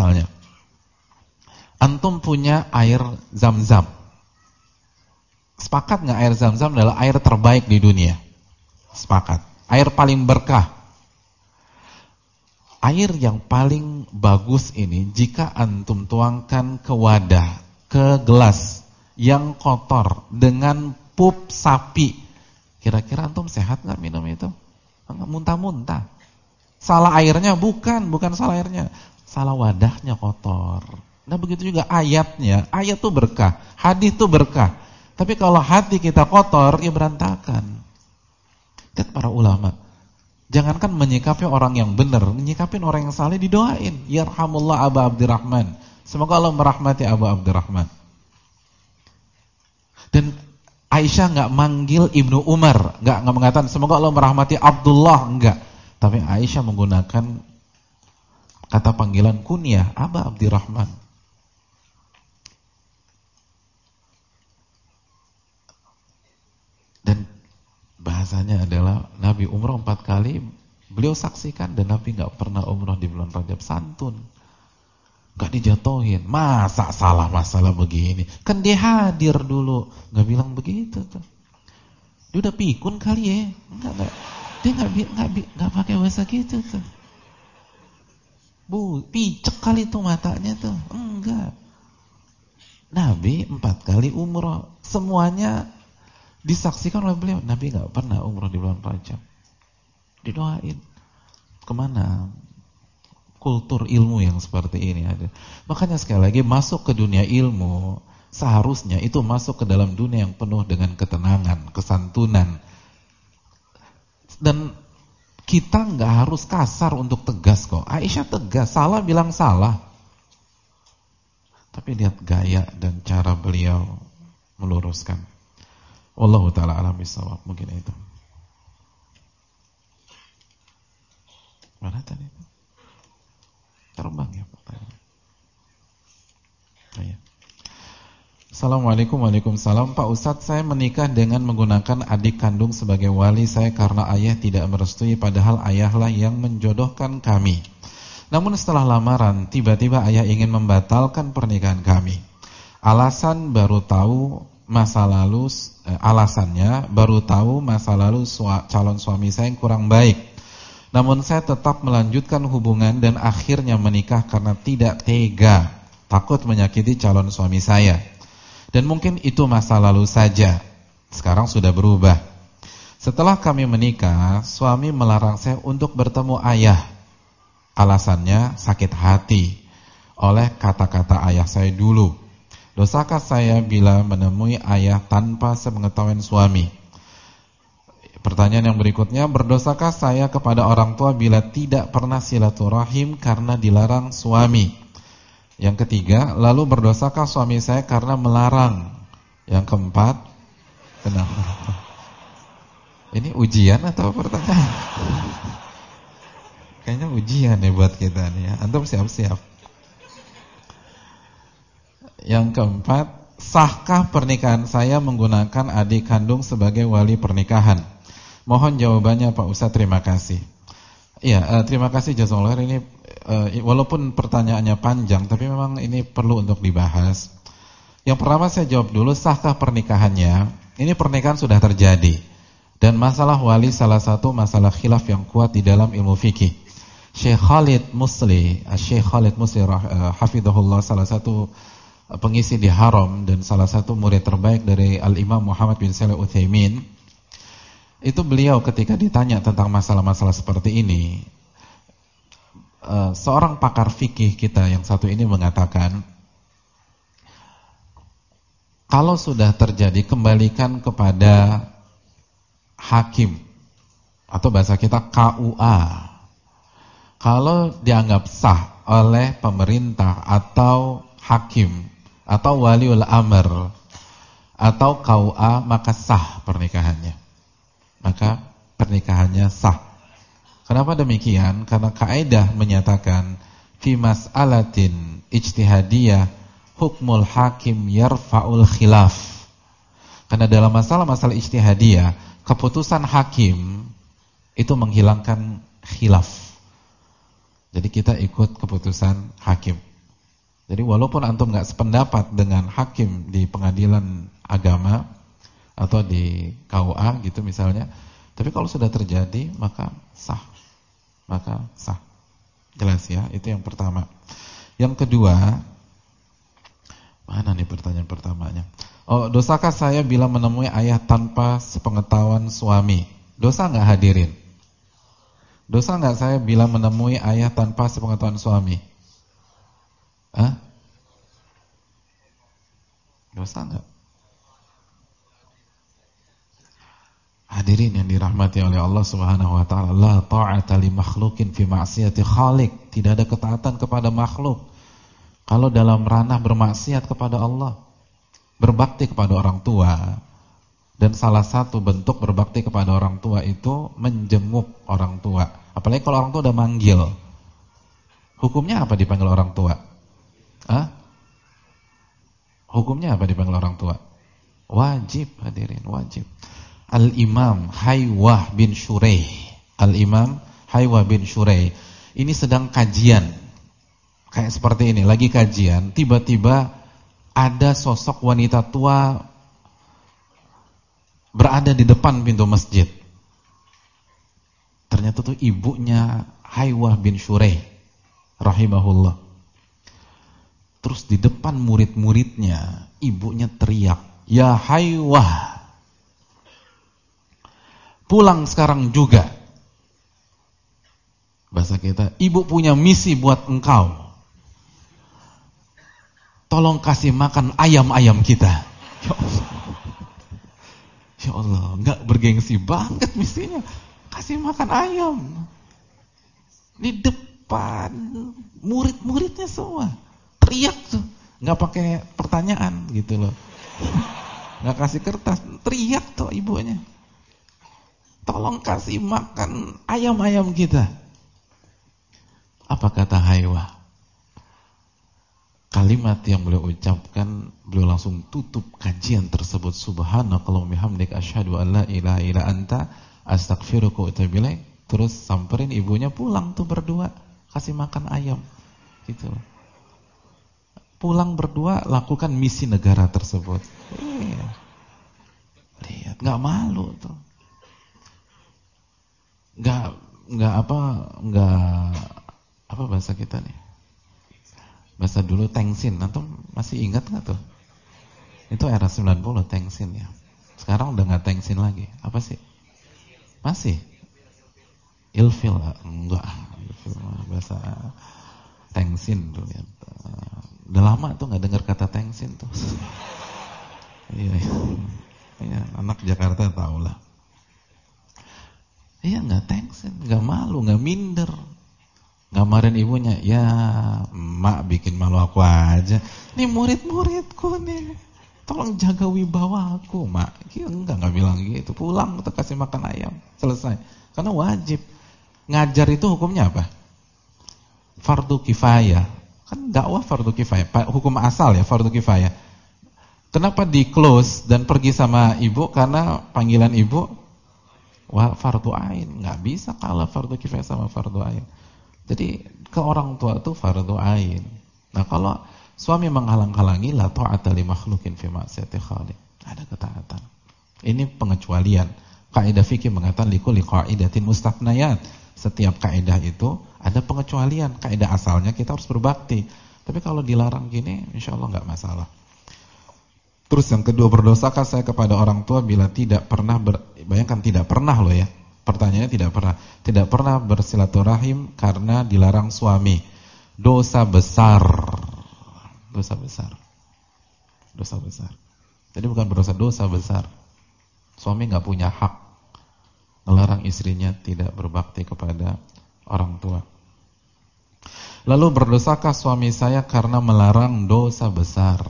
antum punya air Zam-Zam. Sepakat nggak air Zam-Zam adalah air terbaik di dunia? Sepakat. Air paling berkah. Air yang paling bagus ini jika antum tuangkan ke wadah, ke gelas yang kotor dengan pup sapi, kira-kira antum sehat nggak minum itu? Muntah-muntah. Salah airnya? Bukan salah airnya, salah wadahnya kotor. Nah begitu juga ayatnya. Ayat tuh berkah, hadis tuh berkah. Tapi kalau hati kita kotor, ya berantakan. Lihat para ulama, jangankan menyikapi orang yang benar, menyikapi orang yang saleh didoain, yarhamullah Aba Abdurrahman, semoga Allah merahmati Abu Abdurrahman. Dan Aisyah nggak manggil Ibnu Umar, nggak mengatakan semoga Allah merahmati Abdullah, enggak. Tapi Aisyah menggunakan kata panggilan kunyah, Aba Abdurrahman. Dan bahasanya adalah Nabi umrah 4 kali, beliau saksikan, dan Nabi nggak pernah umrah di bulan Rajab. Santun, nggak dijatuhin. Masa salah masalah begini? Kan dia hadir dulu, nggak bilang begitu tuh. Dia udah pikun kali ya? Enggak. Dia nggak pakai bahasa gitu tuh. Picek kali tuh matanya tuh. Enggak. Nabi 4 kali umrah, semuanya disaksikan oleh beliau. Nabi nggak pernah umrah di bulan Rajab. Didoain. Kemana kultur ilmu yang seperti ini ada? Makanya sekali lagi, masuk ke dunia ilmu seharusnya itu masuk ke dalam dunia yang penuh dengan ketenangan, kesantunan. Dan kita nggak harus kasar untuk tegas kok. Aisyah tegas, salah bilang salah. Tapi lihat gaya dan cara beliau meluruskan. Wallahu ta'ala alam bisawab. Mungkin itu. Mana tadi? Terbang ya pertanyaan. Ayo. Assalamualaikum. Waalaikumsalam. Pak Ustadz, saya menikah dengan menggunakan adik kandung sebagai wali saya karena ayah tidak merestui, padahal ayahlah yang menjodohkan kami. Namun setelah lamaran, tiba-tiba ayah ingin membatalkan pernikahan kami. Alasannya baru tahu masa lalu calon suami saya yang kurang baik. Namun saya tetap melanjutkan hubungan dan akhirnya menikah karena tidak tega, takut menyakiti calon suami saya. Dan mungkin itu masa lalu saja. Sekarang sudah berubah. Setelah kami menikah, suami melarang saya untuk bertemu ayah. Alasannya sakit hati oleh kata-kata ayah saya dulu. Dosakah saya bila menemui ayah tanpa sepengetahuan suami? Pertanyaan yang berikutnya, berdosakah saya kepada orang tua bila tidak pernah silaturahim karena dilarang suami? Yang ketiga, lalu berdosakah suami saya karena melarang? Yang keempat, kenapa? Ini ujian atau pertanyaan? Kayaknya ujian nih buat kita nih ya. Antum siap-siap. Yang keempat, sahkah pernikahan saya menggunakan adik kandung sebagai wali pernikahan? Mohon jawabannya Pak Ustadz, terima kasih. Iya, terima kasih jazakallah. Ini walaupun pertanyaannya panjang, tapi memang ini perlu untuk dibahas. Yang pertama saya jawab dulu, sahkah pernikahannya? Ini pernikahan sudah terjadi. Dan masalah wali salah satu masalah khilaf yang kuat di dalam ilmu fikih. Syekh Khalid Musli hafizahullah, salah satu pengisi di Haram dan salah satu murid terbaik dari Al-Imam Muhammad bin Shalih Utsaimin, itu beliau ketika ditanya tentang masalah-masalah seperti ini, seorang pakar fikih kita yang satu ini mengatakan, kalau sudah terjadi, kembalikan kepada hakim, atau bahasa kita KUA. Kalau dianggap sah oleh pemerintah atau hakim atau waliul amr atau KUA, maka sah pernikahannya. Maka pernikahannya sah. Kenapa demikian? Karena kaidah menyatakan fi mas'alatin ijtihadiyah hukmul hakim yarfa'ul khilaf. Karena dalam masalah-masalah ijtihadiyah, keputusan hakim itu menghilangkan khilaf. Jadi kita ikut keputusan hakim. Jadi walaupun antum nggak sependapat dengan hakim di pengadilan agama atau di KUA gitu misalnya, tapi kalau sudah terjadi maka sah. Jelas ya, itu yang pertama. Yang kedua, mana nih pertanyaan pertamanya? Oh, dosakah saya bila menemui ayah tanpa sepengetahuan suami? Dosa nggak hadirin? Dosa nggak saya bila menemui ayah tanpa sepengetahuan suami? Hah? Dosa nggak? Hadirin yang dirahmati oleh Allah Subhanahu wa taala, la ta'ata li makhluqin fi ma'siyati khaliq. Tidak ada ketaatan kepada makhluk kalau dalam ranah bermaksiat kepada Allah. Berbakti kepada orang tua, dan salah satu bentuk berbakti kepada orang tua itu menjenguk orang tua. Apalagi kalau orang tua udah manggil. Hukumnya apa dipanggil orang tua? Hah? Hukumnya apa dipanggil orang tua? Wajib, hadirin, wajib. Al-Imam Haywah bin Shuraih. Al-Imam Haywah bin Shuraih ini sedang kajian. Kayak seperti ini, lagi kajian, tiba-tiba ada sosok wanita tua berada di depan pintu masjid. Ternyata tuh ibunya Haywah bin Shuraih rahimahullah. Terus di depan murid-muridnya, ibunya teriak, "Ya Haywah, pulang sekarang juga." Bahasa kita, ibu punya misi buat engkau. Tolong kasih makan ayam-ayam kita. Ya Allah. Ya Allah, enggak bergengsi banget misinya. Kasih makan ayam. Di depan murid-muridnya semua. Teriak tuh. Enggak pakai pertanyaan gitu loh. Enggak kasih kertas, teriak tuh ibunya. Tolong kasih makan ayam-ayam kita. Apa kata Haywah? Kalimat yang beliau ucapkan, beliau langsung tutup kajian tersebut. Subhanakallahumma bihamdika asyhadu an la ilaha illa anta astaghfiruka wa atubu ilaik. Terus samperin ibunya, pulang tuh berdua, kasih makan ayam. Gitu. Pulang berdua, lakukan misi negara tersebut. Lihat, enggak malu tuh. Enggak apa bahasa kita nih? Bahasa dulu tengsin, antum masih ingat nggak tuh? Itu era 90 tengsin ya. Sekarang udah nggak tengsin lagi. Apa sih? Masih? Ilfil? Enggak. Ilfil bahasa tengsin dulu ya. Udah lama tuh nggak dengar kata tengsin tuh. Iya. Anak Jakarta tau lah. Iya, nggak tengsin, nggak malu, nggak minder. Ngamarin ibunya, ya emak bikin malu aku aja. Nih murid-muridku nih, tolong jaga wibawa aku, mak. Enggak bilang gitu. Pulang kita kasih makan ayam, selesai. Karena wajib. Ngajar itu hukumnya apa? Fardu kifayah. Kan dakwah fardu kifayah. Hukum asal ya fardu kifayah. Kenapa di close dan pergi sama ibu? Karena panggilan ibu fardu ain. Nggak bisa kalah fardu kifayah sama fardu ain. Jadi ke orang tua itu fardu ain. Nah, kalau suami menghalang-halangi, la ta'ata li makhluqin fi ma'siyati khaliq. Ada ketaatan. Ini pengecualian. Kaidah fikih mengatakan likulli qaidatin mustathnayat. Setiap kaidah itu ada pengecualian. Kaidah asalnya kita harus berbakti. Tapi kalau dilarang gini, insyaallah enggak masalah. Terus yang kedua, berdosakah saya kepada orang tua bila tidak pernah bayangkan tidak pernah loh ya. Pertanyaannya tidak pernah bersilaturahim karena dilarang suami. Dosa besar. Jadi bukan berdosa, dosa besar. Suami nggak punya hak melarang istrinya tidak berbakti kepada orang tua. Lalu berdosakah suami saya karena melarang dosa besar?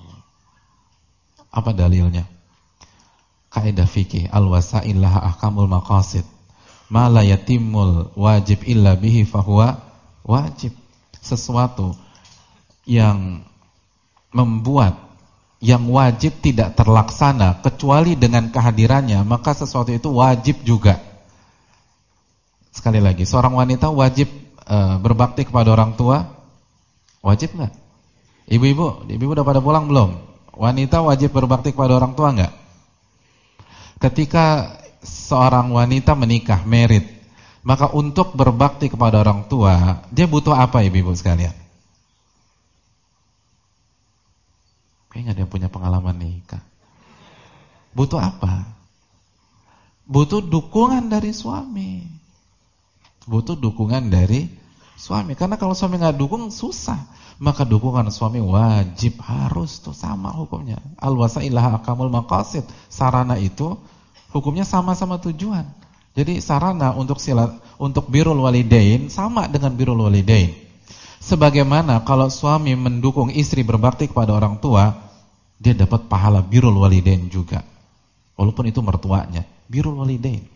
Apa dalilnya? Kaidah fikih, al-wasa'il laha ahkamul maqasid. Ma la yatimul wajib illa bihi fahuwa wajib. Sesuatu yang membuat yang wajib tidak terlaksana kecuali dengan kehadirannya, maka sesuatu itu wajib juga. Sekali lagi, seorang wanita wajib berbakti kepada orang tua? Wajib nggak? Ibu-ibu udah pada pulang belum? Wanita wajib berbakti kepada orang tua nggak? Ketika seorang wanita menikah, married, maka untuk berbakti kepada orang tua, dia butuh apa ibu-ibu sekalian? Kayaknya dia punya pengalaman nikah. Butuh apa? Butuh dukungan dari suami. Butuh dukungan dari suami. Karena kalau suami nggak dukung, susah. Maka dukungan suami wajib, harus tuh sama hukumnya. Al-wasailah akamul maqasid. Sarana itu hukumnya sama-sama tujuan. Jadi sarana untuk birrul walidain sama dengan birrul walidain. Sebagaimana kalau suami mendukung istri berbakti kepada orang tua, dia dapat pahala birrul walidain juga. Walaupun itu mertuanya, birrul walidain.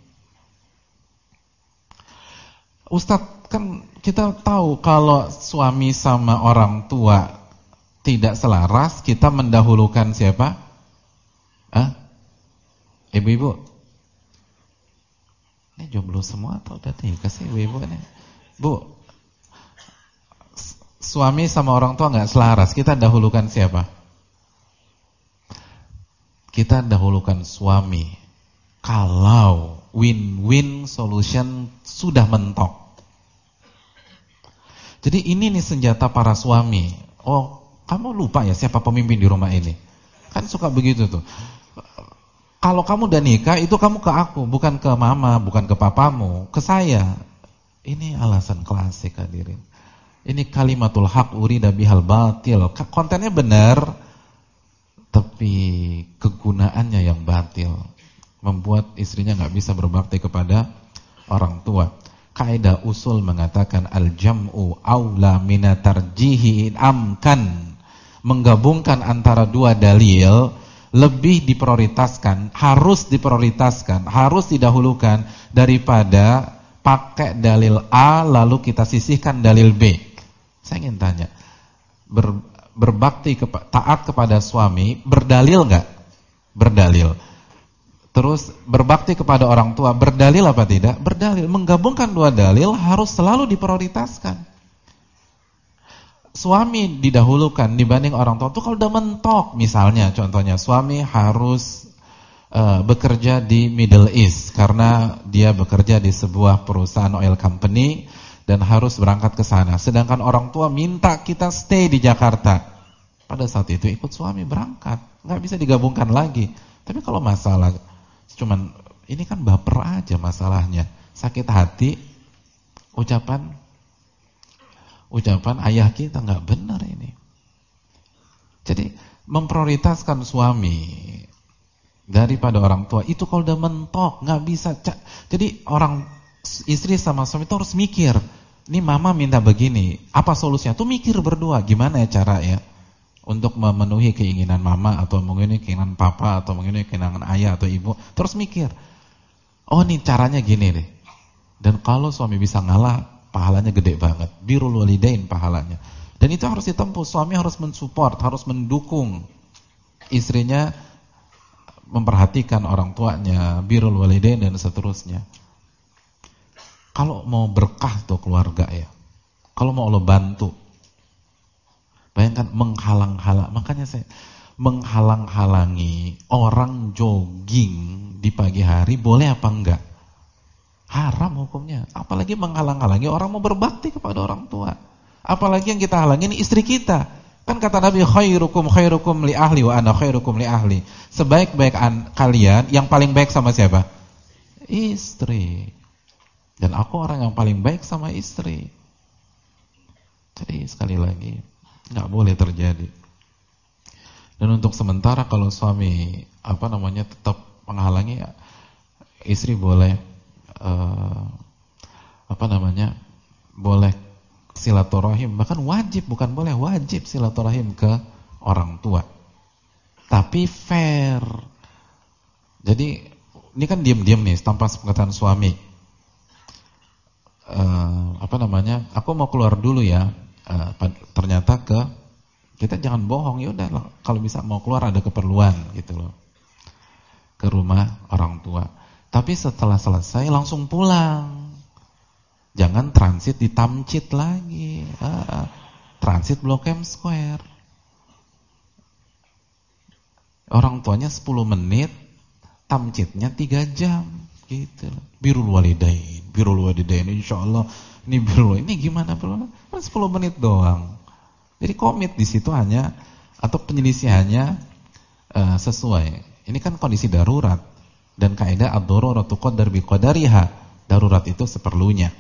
Ustadz, kan kita tahu kalau suami sama orang tua tidak selaras, kita mendahulukan siapa? Ibu-ibu? Ini jomblo semua atau udah nikah sih ibu-ibu ini? Bu, suami sama orang tua nggak selaras, kita dahulukan siapa? Kita dahulukan suami. Kalau win-win solution sudah mentok. Jadi ini nih senjata para suami. Oh, kamu lupa ya siapa pemimpin di rumah ini? Kan suka begitu tuh. Kalau kamu udah nikah, itu kamu ke aku, bukan ke mama, bukan ke papamu, ke saya. Ini alasan klasik hadirin. Ini kalimatul haq urida bihal batil. Kontennya benar, tapi kegunaannya yang batil. Membuat istrinya nggak bisa berbakti kepada orang tua. Kaidah usul mengatakan al-jam'u aula minatarjihi in amkan. Menggabungkan antara dua dalil lebih diprioritaskan, harus diprioritaskan, harus didahulukan daripada pakai dalil A lalu kita sisihkan dalil B. Saya ingin tanya, berbakti taat kepada suami berdalil nggak? Berdalil. Terus berbakti kepada orang tua berdalil apa tidak? Berdalil. Menggabungkan dua dalil harus selalu diprioritaskan. Suami didahulukan dibanding orang tua. Itu kalau udah mentok, misalnya contohnya suami harus bekerja di Middle East karena dia bekerja di sebuah perusahaan oil company dan harus berangkat ke sana. Sedangkan orang tua minta kita stay di Jakarta. Pada saat itu ikut suami berangkat, nggak bisa digabungkan lagi. Tapi kalau masalah cuman ini kan baper aja masalahnya, sakit hati, ucapan ayah kita nggak benar ini. Jadi memprioritaskan suami daripada orang tua itu kalau udah mentok nggak bisa. Jadi orang istri sama suami itu harus mikir, ini mama minta begini, apa solusinya? Tuh mikir berdua, gimana ya cara ya untuk memenuhi keinginan mama atau memenuhi keinginan papa atau memenuhi keinginan ayah atau ibu. Terus mikir, oh nih caranya gini deh. Dan kalau suami bisa ngalah, pahalanya gede banget. Birrul walidain pahalanya. Dan itu harus ditempuh. Suami harus mensupport, harus mendukung istrinya, memperhatikan orang tuanya, birrul walidain dan seterusnya. Kalau mau berkah tuh keluarga ya, kalau mau Allah bantu, bayangkan makanya saya menghalang-halangi orang jogging di pagi hari boleh apa enggak? Haram hukumnya. Apalagi menghalang-halangi orang mau berbakti kepada orang tua. Apalagi yang kita halangi ini istri kita. Kan kata Nabi, khairukum li ahli wa ana khairukum li ahli. Sebaik-baik kalian yang paling baik sama siapa? Istri. Dan aku orang yang paling baik sama istri. Jadi sekali lagi nggak boleh terjadi. Dan untuk sementara kalau suami tetap menghalangi, istri boleh boleh silaturahim, bahkan wajib, bukan boleh, wajib silaturahim ke orang tua. Tapi fair. Jadi ini kan diam-diam nih tanpa sepengetahuan suami. Aku mau keluar dulu ya. Ternyata kita jangan bohong, ya udah kalau bisa mau keluar ada keperluan gitu loh, ke rumah orang tua. Tapi setelah selesai langsung pulang. Jangan transit di Tamcit lagi. Transit Blok M Square. Orang tuanya 10 menit, Tamcitnya 3 jam. Gitu. Birrul walidain, insyaallah. Ini gimana bro? 10 menit doang. Jadi komit di situ hanya atau penyelisihannya sesuai. Ini kan kondisi darurat dan kaidah ad-daruratu tuqaddar bi qadariha. Darurat itu seperlunya.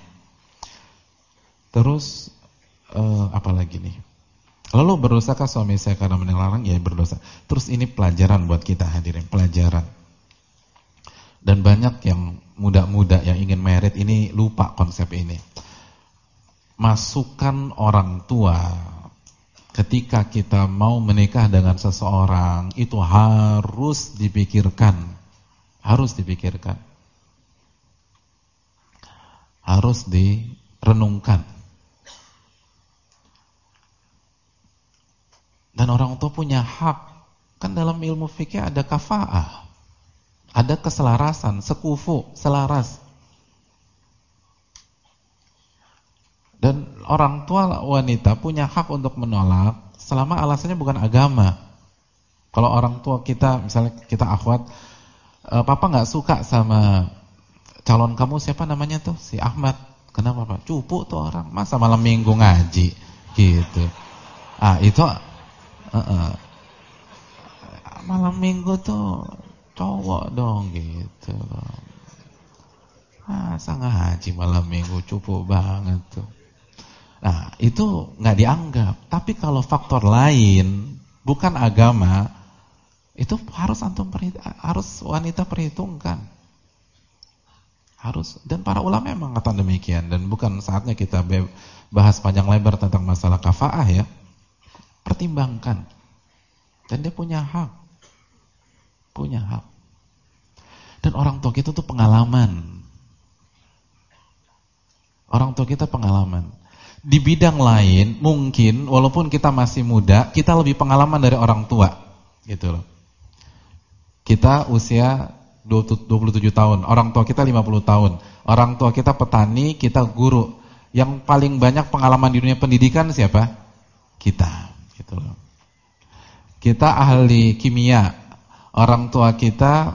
Terus apa lagi nih? Lalu berdosakah suami saya karena melarang? Ya berdosa. Terus ini pelajaran buat kita hadirin, pelajaran. Dan banyak yang muda-muda yang ingin merit ini lupa konsep ini. Masukan orang tua ketika kita mau menikah dengan seseorang itu harus dipikirkan. Harus dipikirkan. Harus direnungkan. Dan orang tua punya hak. Kan dalam ilmu fikih ada kafa'ah. Ada keselarasan, sekufu, selaras. Dan orang tua wanita punya hak untuk menolak selama alasannya bukan agama. Kalau orang tua kita, misalnya kita akhwat, papa nggak suka sama calon kamu, siapa namanya tuh? Si Ahmad. Kenapa Pak? Cupu tuh orang, masa malam minggu ngaji gitu. Itu malam minggu tuh cowok dong gitu. Masa ngaji malam minggu, cupu banget tuh. Nah, itu nggak dianggap. Tapi kalau faktor lain bukan agama, itu harus harus wanita perhitungkan. Harus, dan para ulama memang mengatakan demikian, dan bukan saatnya kita bahas panjang lebar tentang masalah kafa'ah ya. Pertimbangkan. Dan dia punya hak. Punya hak. Dan orang tua kita tuh pengalaman. Orang tua kita pengalaman. Di bidang lain mungkin walaupun kita masih muda, kita lebih pengalaman dari orang tua. Gitu loh. Kita usia 27 tahun, orang tua kita 50 tahun. Orang tua kita petani, kita guru. Yang paling banyak pengalaman di dunia pendidikan siapa? Kita, gitu loh. Kita ahli kimia. Orang tua kita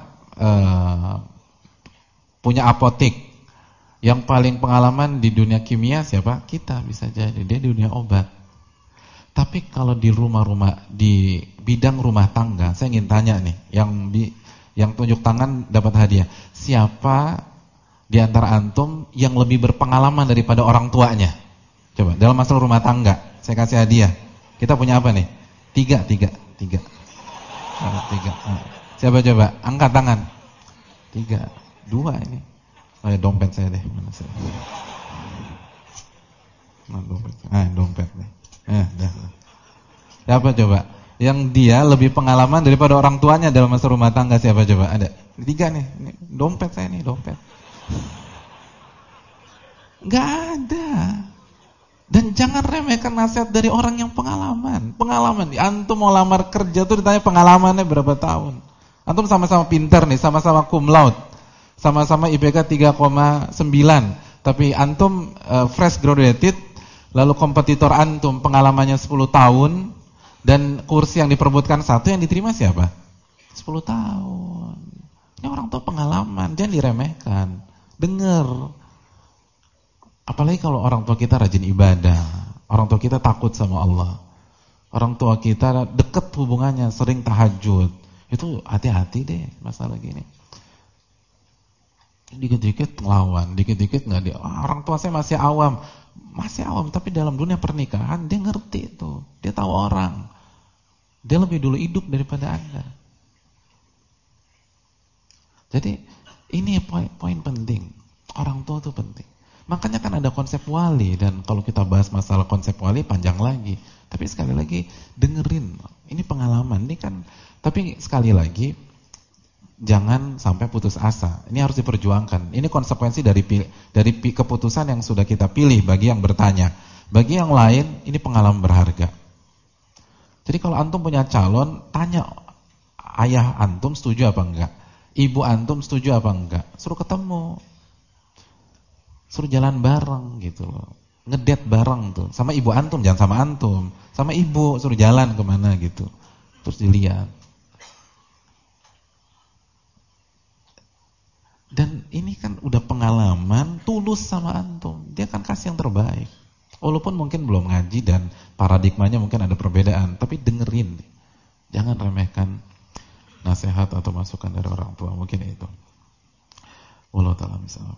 punya apotek. Yang paling pengalaman di dunia kimia siapa? Kita, bisa jadi dia di dunia obat. Tapi kalau di rumah-rumah, di bidang rumah tangga, saya ingin tanya nih, yang tunjuk tangan dapat hadiah. Siapa di antara antum yang lebih berpengalaman daripada orang tuanya? Coba, dalam masalah rumah tangga, saya kasih hadiah. Kita punya apa nih? Tiga. Siapa coba? Angkat tangan. 3, 2 ini. Dompet saya deh. Mana saya? Dompet deh. Dah. Siapa coba? Yang dia lebih pengalaman daripada orang tuanya dalam masalah rumah tangga, siapa coba? Ada 3 nih. Ini dompet saya nih, dompet. Gak ada. Dan jangan remehkan nasihat dari orang yang pengalaman. Pengalaman. Antum mau lamar kerja tuh ditanya pengalamannya berapa tahun. Antum sama-sama pintar nih, sama-sama cum laude, sama-sama IPK 3,9. Tapi antum fresh graduated, lalu kompetitor antum pengalamannya 10 tahun. Dan kursi yang diperebutkan 1, yang diterima siapa? 10 tahun. Ini orang tua pengalaman, jangan diremehkan. Dengar. Apalagi kalau orang tua kita rajin ibadah, orang tua kita takut sama Allah, orang tua kita dekat hubungannya, sering tahajud. Itu hati-hati deh masalah gini. Dikit-dikit ngelawan, dikit-dikit nggak dia. Orang tua saya masih awam, tapi dalam dunia pernikahan dia ngerti tuh, dia tahu orang. Dia lebih dulu hidup daripada Anda. Jadi ini poin penting. Orang tua itu penting. Makanya kan ada konsep wali, dan kalau kita bahas masalah konsep wali panjang lagi. Tapi sekali lagi dengerin. Ini pengalaman, ini kan. Tapi sekali lagi jangan sampai putus asa. Ini harus diperjuangkan. Ini konsekuensi dari keputusan yang sudah kita pilih bagi yang bertanya. Bagi yang lain ini pengalaman berharga. Jadi kalau antum punya calon, tanya ayah antum setuju apa enggak, ibu antum setuju apa enggak, suruh ketemu. Suruh jalan bareng gitu loh. Ngedate bareng tuh. Sama ibu antum, jangan sama antum. Sama ibu, suruh jalan kemana gitu. Terus dilihat. Dan ini kan udah pengalaman, tulus sama antum. Dia kan kasih yang terbaik. Walaupun mungkin belum ngaji dan paradigmanya mungkin ada perbedaan. Tapi dengerin. Jangan remehkan nasihat atau masukan dari orang tua. Mungkin itu. Wallahu ta'ala misalnya.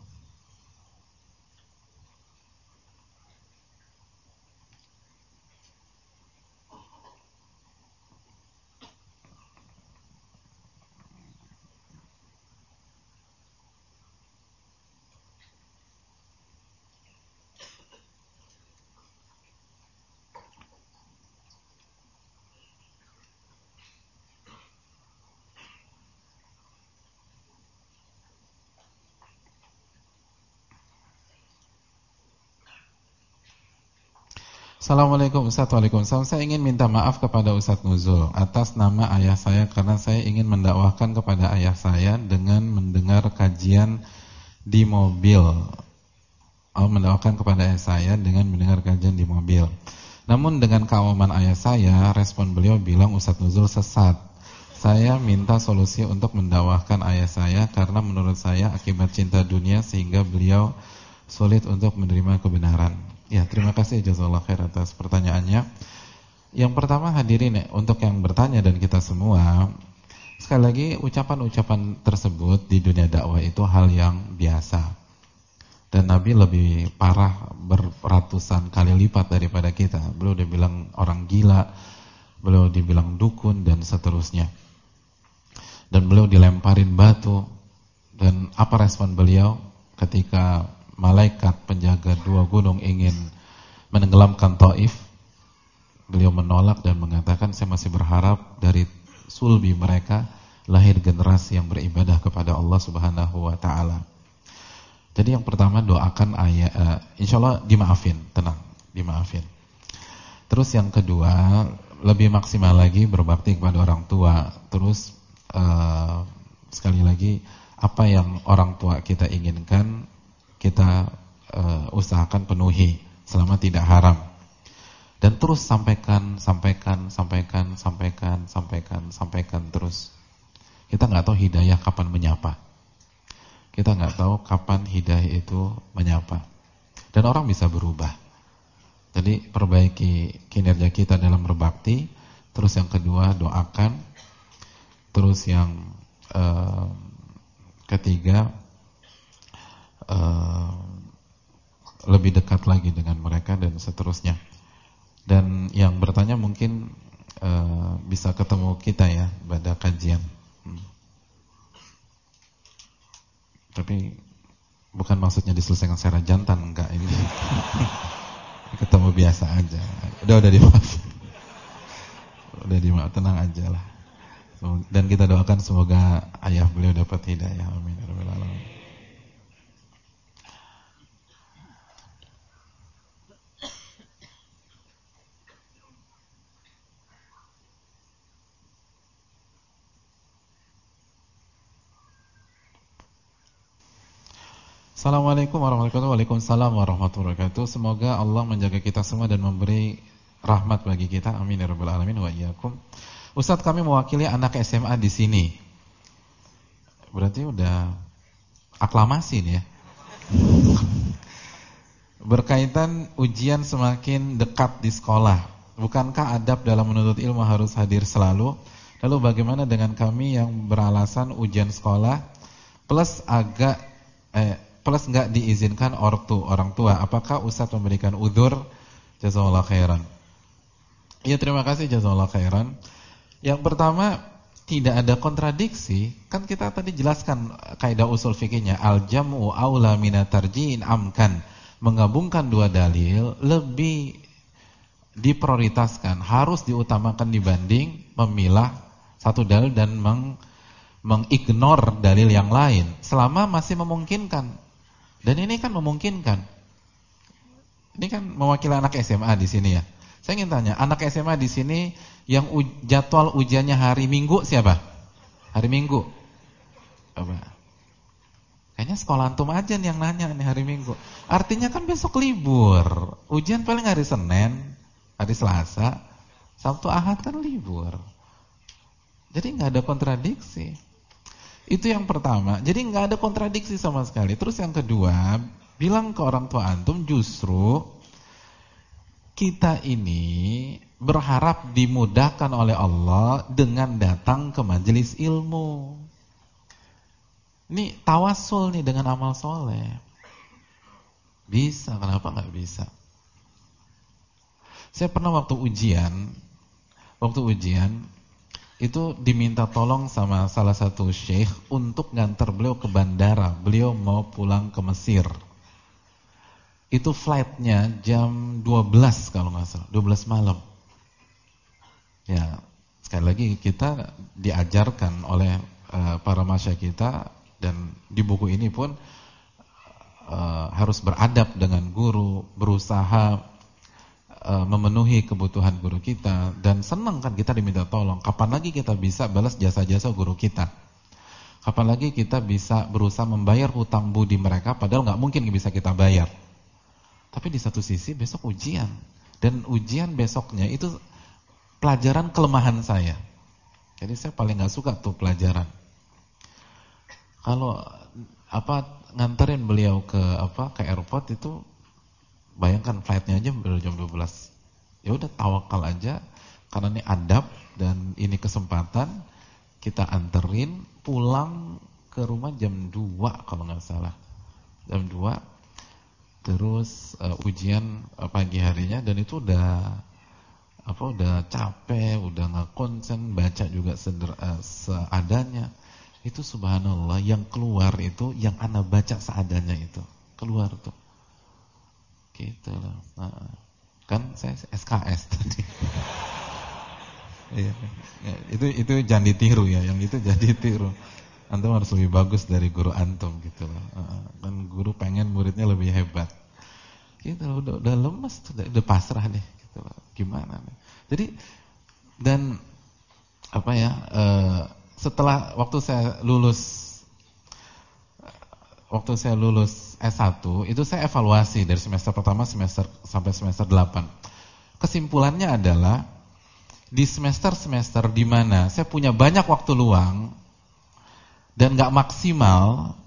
Assalamualaikum Ustaz. Waalaikumsalam. Saya ingin minta maaf kepada Ustaz Nuzul atas nama ayah saya karena saya ingin mendakwahkan kepada ayah saya dengan mendengar kajian di mobil. Mendakwahkan kepada ayah saya dengan mendengar kajian di mobil. Namun dengan keawaman ayah saya, respon beliau bilang Ustaz Nuzul sesat. Saya minta solusi untuk mendakwahkan ayah saya karena menurut saya akibat cinta dunia sehingga beliau sulit untuk menerima kebenaran. Ya, terima kasih jazakallahu khair atas pertanyaannya. Yang pertama hadirin, untuk yang bertanya dan kita semua, sekali lagi ucapan-ucapan tersebut di dunia dakwah itu hal yang biasa. Dan Nabi lebih parah beratusan kali lipat daripada kita. Beliau dibilang orang gila, beliau dibilang dukun dan seterusnya. Dan beliau dilemparin batu. Dan apa respon beliau ketika malaikat penjaga dua gunung ingin menenggelamkan Taif? Beliau menolak dan mengatakan, saya masih berharap dari sulbi mereka lahir generasi yang beribadah kepada Allah Subhanahu wa taala. Jadi yang pertama doakan ayah, insyaallah dimaafin, tenang, dimaafin. Terus yang kedua, lebih maksimal lagi berbakti kepada orang tua. Terus sekali lagi, apa yang orang tua kita inginkan kita usahakan penuhi selama tidak haram. Dan terus sampaikan terus. Kita nggak tahu hidayah kapan menyapa. Kita nggak tahu kapan hidayah itu menyapa. Dan orang bisa berubah. Jadi perbaiki kinerja kita dalam berbakti. Terus yang kedua doakan. Terus yang ketiga lebih dekat lagi dengan mereka dan seterusnya. Dan yang bertanya mungkin bisa ketemu kita ya pada kajian. Tapi bukan maksudnya diselesaikan secara jantan, enggak, ini ketemu biasa aja. Udah dimaafin. Udah dimaafin, tenang aja lah. Dan kita doakan semoga ayah beliau dapat hidayah. Amin ya rabbal alamin. Assalamualaikum warahmatullahi wabarakatuh. Waalaikumsalam warahmatullahi wabarakatuh. Semoga Allah menjaga kita semua dan memberi rahmat bagi kita. Amin ya rabbal alamin wa iyyakum. Ustaz, kami mewakili anak SMA di sini. Berarti udah aklamasi nih ya. Berkaitan ujian semakin dekat di sekolah. Bukankah adab dalam menuntut ilmu harus hadir selalu? Lalu bagaimana dengan kami yang beralasan ujian sekolah plus nggak diizinkan orang tua? Apakah Ustaz memberikan udzur? Jazakallahu khairan. Ya, terima kasih, jazakallahu khairan. Yang pertama, tidak ada kontradiksi. Kan kita tadi jelaskan kaidah usul fikihnya, al-jam'u aula minat tarji'in amkan. Menggabungkan dua dalil lebih diprioritaskan, harus diutamakan dibanding memilah satu dalil dan mengignore dalil yang lain selama masih memungkinkan. Dan ini kan memungkinkan. Ini kan mewakili anak SMA di sini ya. Saya ingin tanya, anak SMA di sini yang jadwal ujiannya hari Minggu siapa? Hari Minggu. Apa? Kayaknya sekolah antum aja nih yang nanya nih hari Minggu. Artinya kan besok libur. Ujian paling hari Senin, hari Selasa, Sabtu Ahad kan libur. Jadi nggak ada kontradiksi. Itu yang pertama. Jadi nggak ada kontradiksi sama sekali. Terus yang kedua, bilang ke orang tua antum justru kita ini berharap dimudahkan oleh Allah dengan datang ke majelis ilmu. Ini tawasul nih dengan amal soleh. Bisa, kenapa nggak bisa? Saya pernah waktu ujian itu diminta tolong sama salah satu syekh untuk nganter beliau ke bandara. Beliau mau pulang ke Mesir. Itu flightnya jam 12 kalau nggak salah, 12 malam. Ya, sekali lagi kita diajarkan oleh para masyayikh kita, dan di buku ini pun harus beradab dengan guru, berusaha memenuhi kebutuhan guru kita, dan senang kan kita diminta tolong. Kapan lagi kita bisa balas jasa-jasa guru kita? Kapan lagi kita bisa berusaha membayar hutang budi mereka, padahal nggak mungkin bisa kita bayar. Tapi di satu sisi besok ujian, dan ujian besoknya itu pelajaran kelemahan saya. Jadi saya paling nggak suka tuh pelajaran. Kalau nganterin beliau ke airport itu, bayangkan flightnya aja baru jam 12. Ya udah tawakal aja, karena ini adab dan ini kesempatan, kita anterin pulang ke rumah jam 2 kalau nggak salah. Jam 2. Terus ujian pagi harinya, dan itu udah capek, udah nggak konsen, baca juga seadanya. Itu subhanallah, yang keluar itu yang ana baca seadanya itu keluar tuh. Gitu loh. Nah, kan saya SKS tadi. Iya. Itu jangan ditiru ya, yang itu jangan ditiru. Antum harus lebih bagus dari guru antum gitu loh. Dan guru pengen muridnya lebih hebat. Gitu loh, udah lemes tuh, udah pasrah deh gitu loh. Gimana nih? Jadi dan setelah waktu saya lulus S1, itu saya evaluasi dari semester pertama sampai semester 8. Kesimpulannya adalah di semester-semester di mana saya punya banyak waktu luang dan nggak maksimal,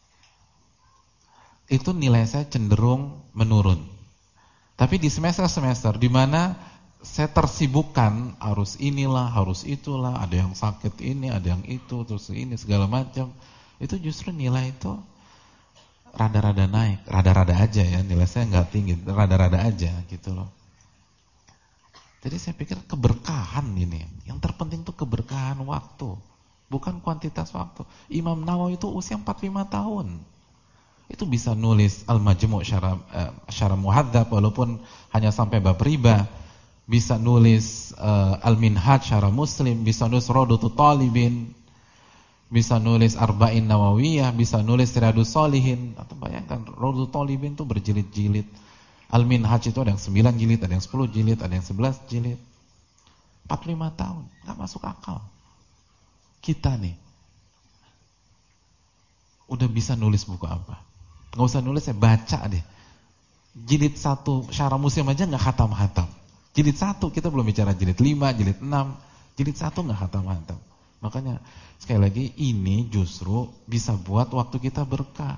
itu nilai saya cenderung menurun. Tapi di semester-semester di mana saya tersibukkan, harus inilah, harus itulah, ada yang sakit ini, ada yang itu, terus ini segala macam, itu justru nilai itu rada-rada naik, rada-rada aja ya, nilai saya nggak tinggi, rada-rada aja gitu loh. Jadi saya pikir keberkahan ini, yang terpenting tuh keberkahan waktu, bukan kuantitas waktu. Imam Nawawi itu usia 45 tahun. Itu bisa nulis Al-Majmu' Syarah Muhadzab walaupun hanya sampai bab riba. Bisa nulis Al-Minhaj Syarah Muslim, bisa nulis Rawdatul Talibin, bisa nulis Arba'in Nawawiyah, bisa nulis Riyadhus Shalihin. Atau bayangkan Rawdatul Talibin itu berjilid-jilid. Al-Minhaj itu ada yang 9 jilid, ada yang 10 jilid, ada yang 11 jilid. 45 tahun, gak masuk akal. Kita nih udah bisa nulis buku apa? Gak usah nulis, saya baca deh. Jilid 1 Syarah Muslim aja gak khatam-khatam. Jilid 1 kita belum bicara jilid 5, jilid 6. Jilid 1 gak khatam-khatam. Makanya sekali lagi ini justru bisa buat waktu kita berkah.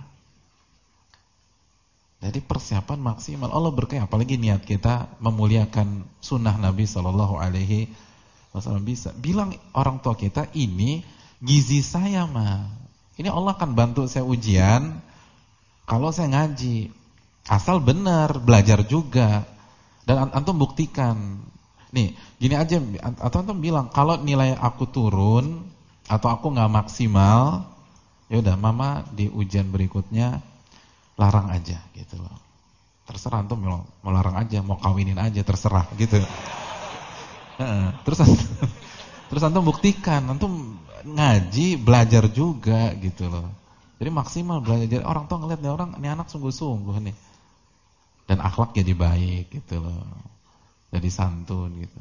Jadi persiapan maksimal, Allah berkah, apalagi niat kita memuliakan sunnah Nabi SAW bisa. Bilang orang tua kita, ini gizi saya mah. Ini Allah akan bantu saya ujian kalau saya ngaji. Asal benar, belajar juga. Dan antum buktikan. Nih, gini aja, atau antum bilang kalau nilai aku turun atau aku nggak maksimal, ya udah mama di ujian berikutnya larang aja gitu loh. Terserah antum mau larang aja, mau kawinin aja, terserah gitu. Terus antum buktikan, antum ngaji, belajar juga gitu loh. Jadi maksimal belajar. Jadi orang tua ngeliat nih orang, ini anak sungguh-sungguh nih. Dan akhlak jadi baik gitu loh. Jadi santun gitu.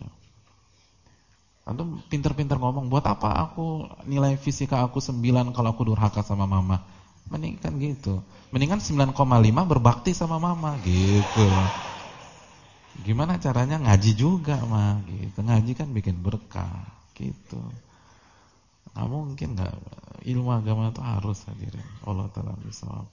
Antum pinter-pinter ngomong, buat apa aku nilai fisika aku 9 kalau aku durhaka sama mama? Mendingan gitu. Mendingan 9,5 berbakti sama mama gitu. Gimana caranya ngaji juga mah gitu. Ngaji kan bikin berkah gitu. Nggak mungkin nggak, ilmu agama itu harus hadirin. Allah taala bisawab.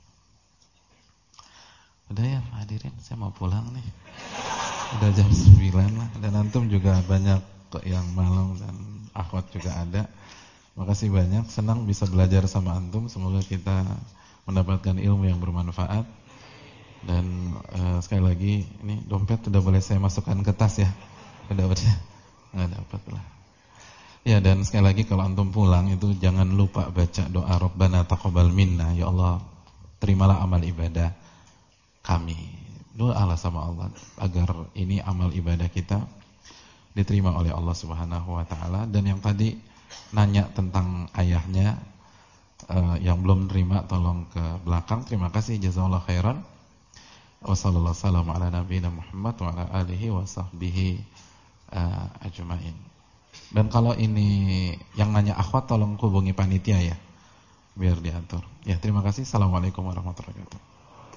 Udah ya hadirin, saya mau pulang nih. Udah jam 9 lah. Dan antum juga banyak yang malam dan akhwat juga ada. Makasih banyak, senang bisa belajar sama antum. Semoga kita mendapatkan ilmu yang bermanfaat. Dan sekali lagi, ini dompet udah boleh saya masukkan ke tas ya? Udah? Nggak dapat lah. Ya, dan sekali lagi kalau antum pulang itu jangan lupa baca doa Rabbana taqabbal minna. Ya Allah, terimalah amal ibadah kami. Doalah sama Allah agar ini amal ibadah kita diterima oleh Allah Subhanahu wa taala. Dan yang tadi nanya tentang ayahnya yang belum terima, tolong ke belakang. Terima kasih, jazakallahu khairan. Wassalamualaikum ala nabiyina Muhammad wa ala alihi wa sahbihi ajma'in. Dan kalau ini yang nanya akhwat, tolong hubungi panitia ya, biar diatur. Ya, terima kasih. Assalamualaikum warahmatullahi wabarakatuh.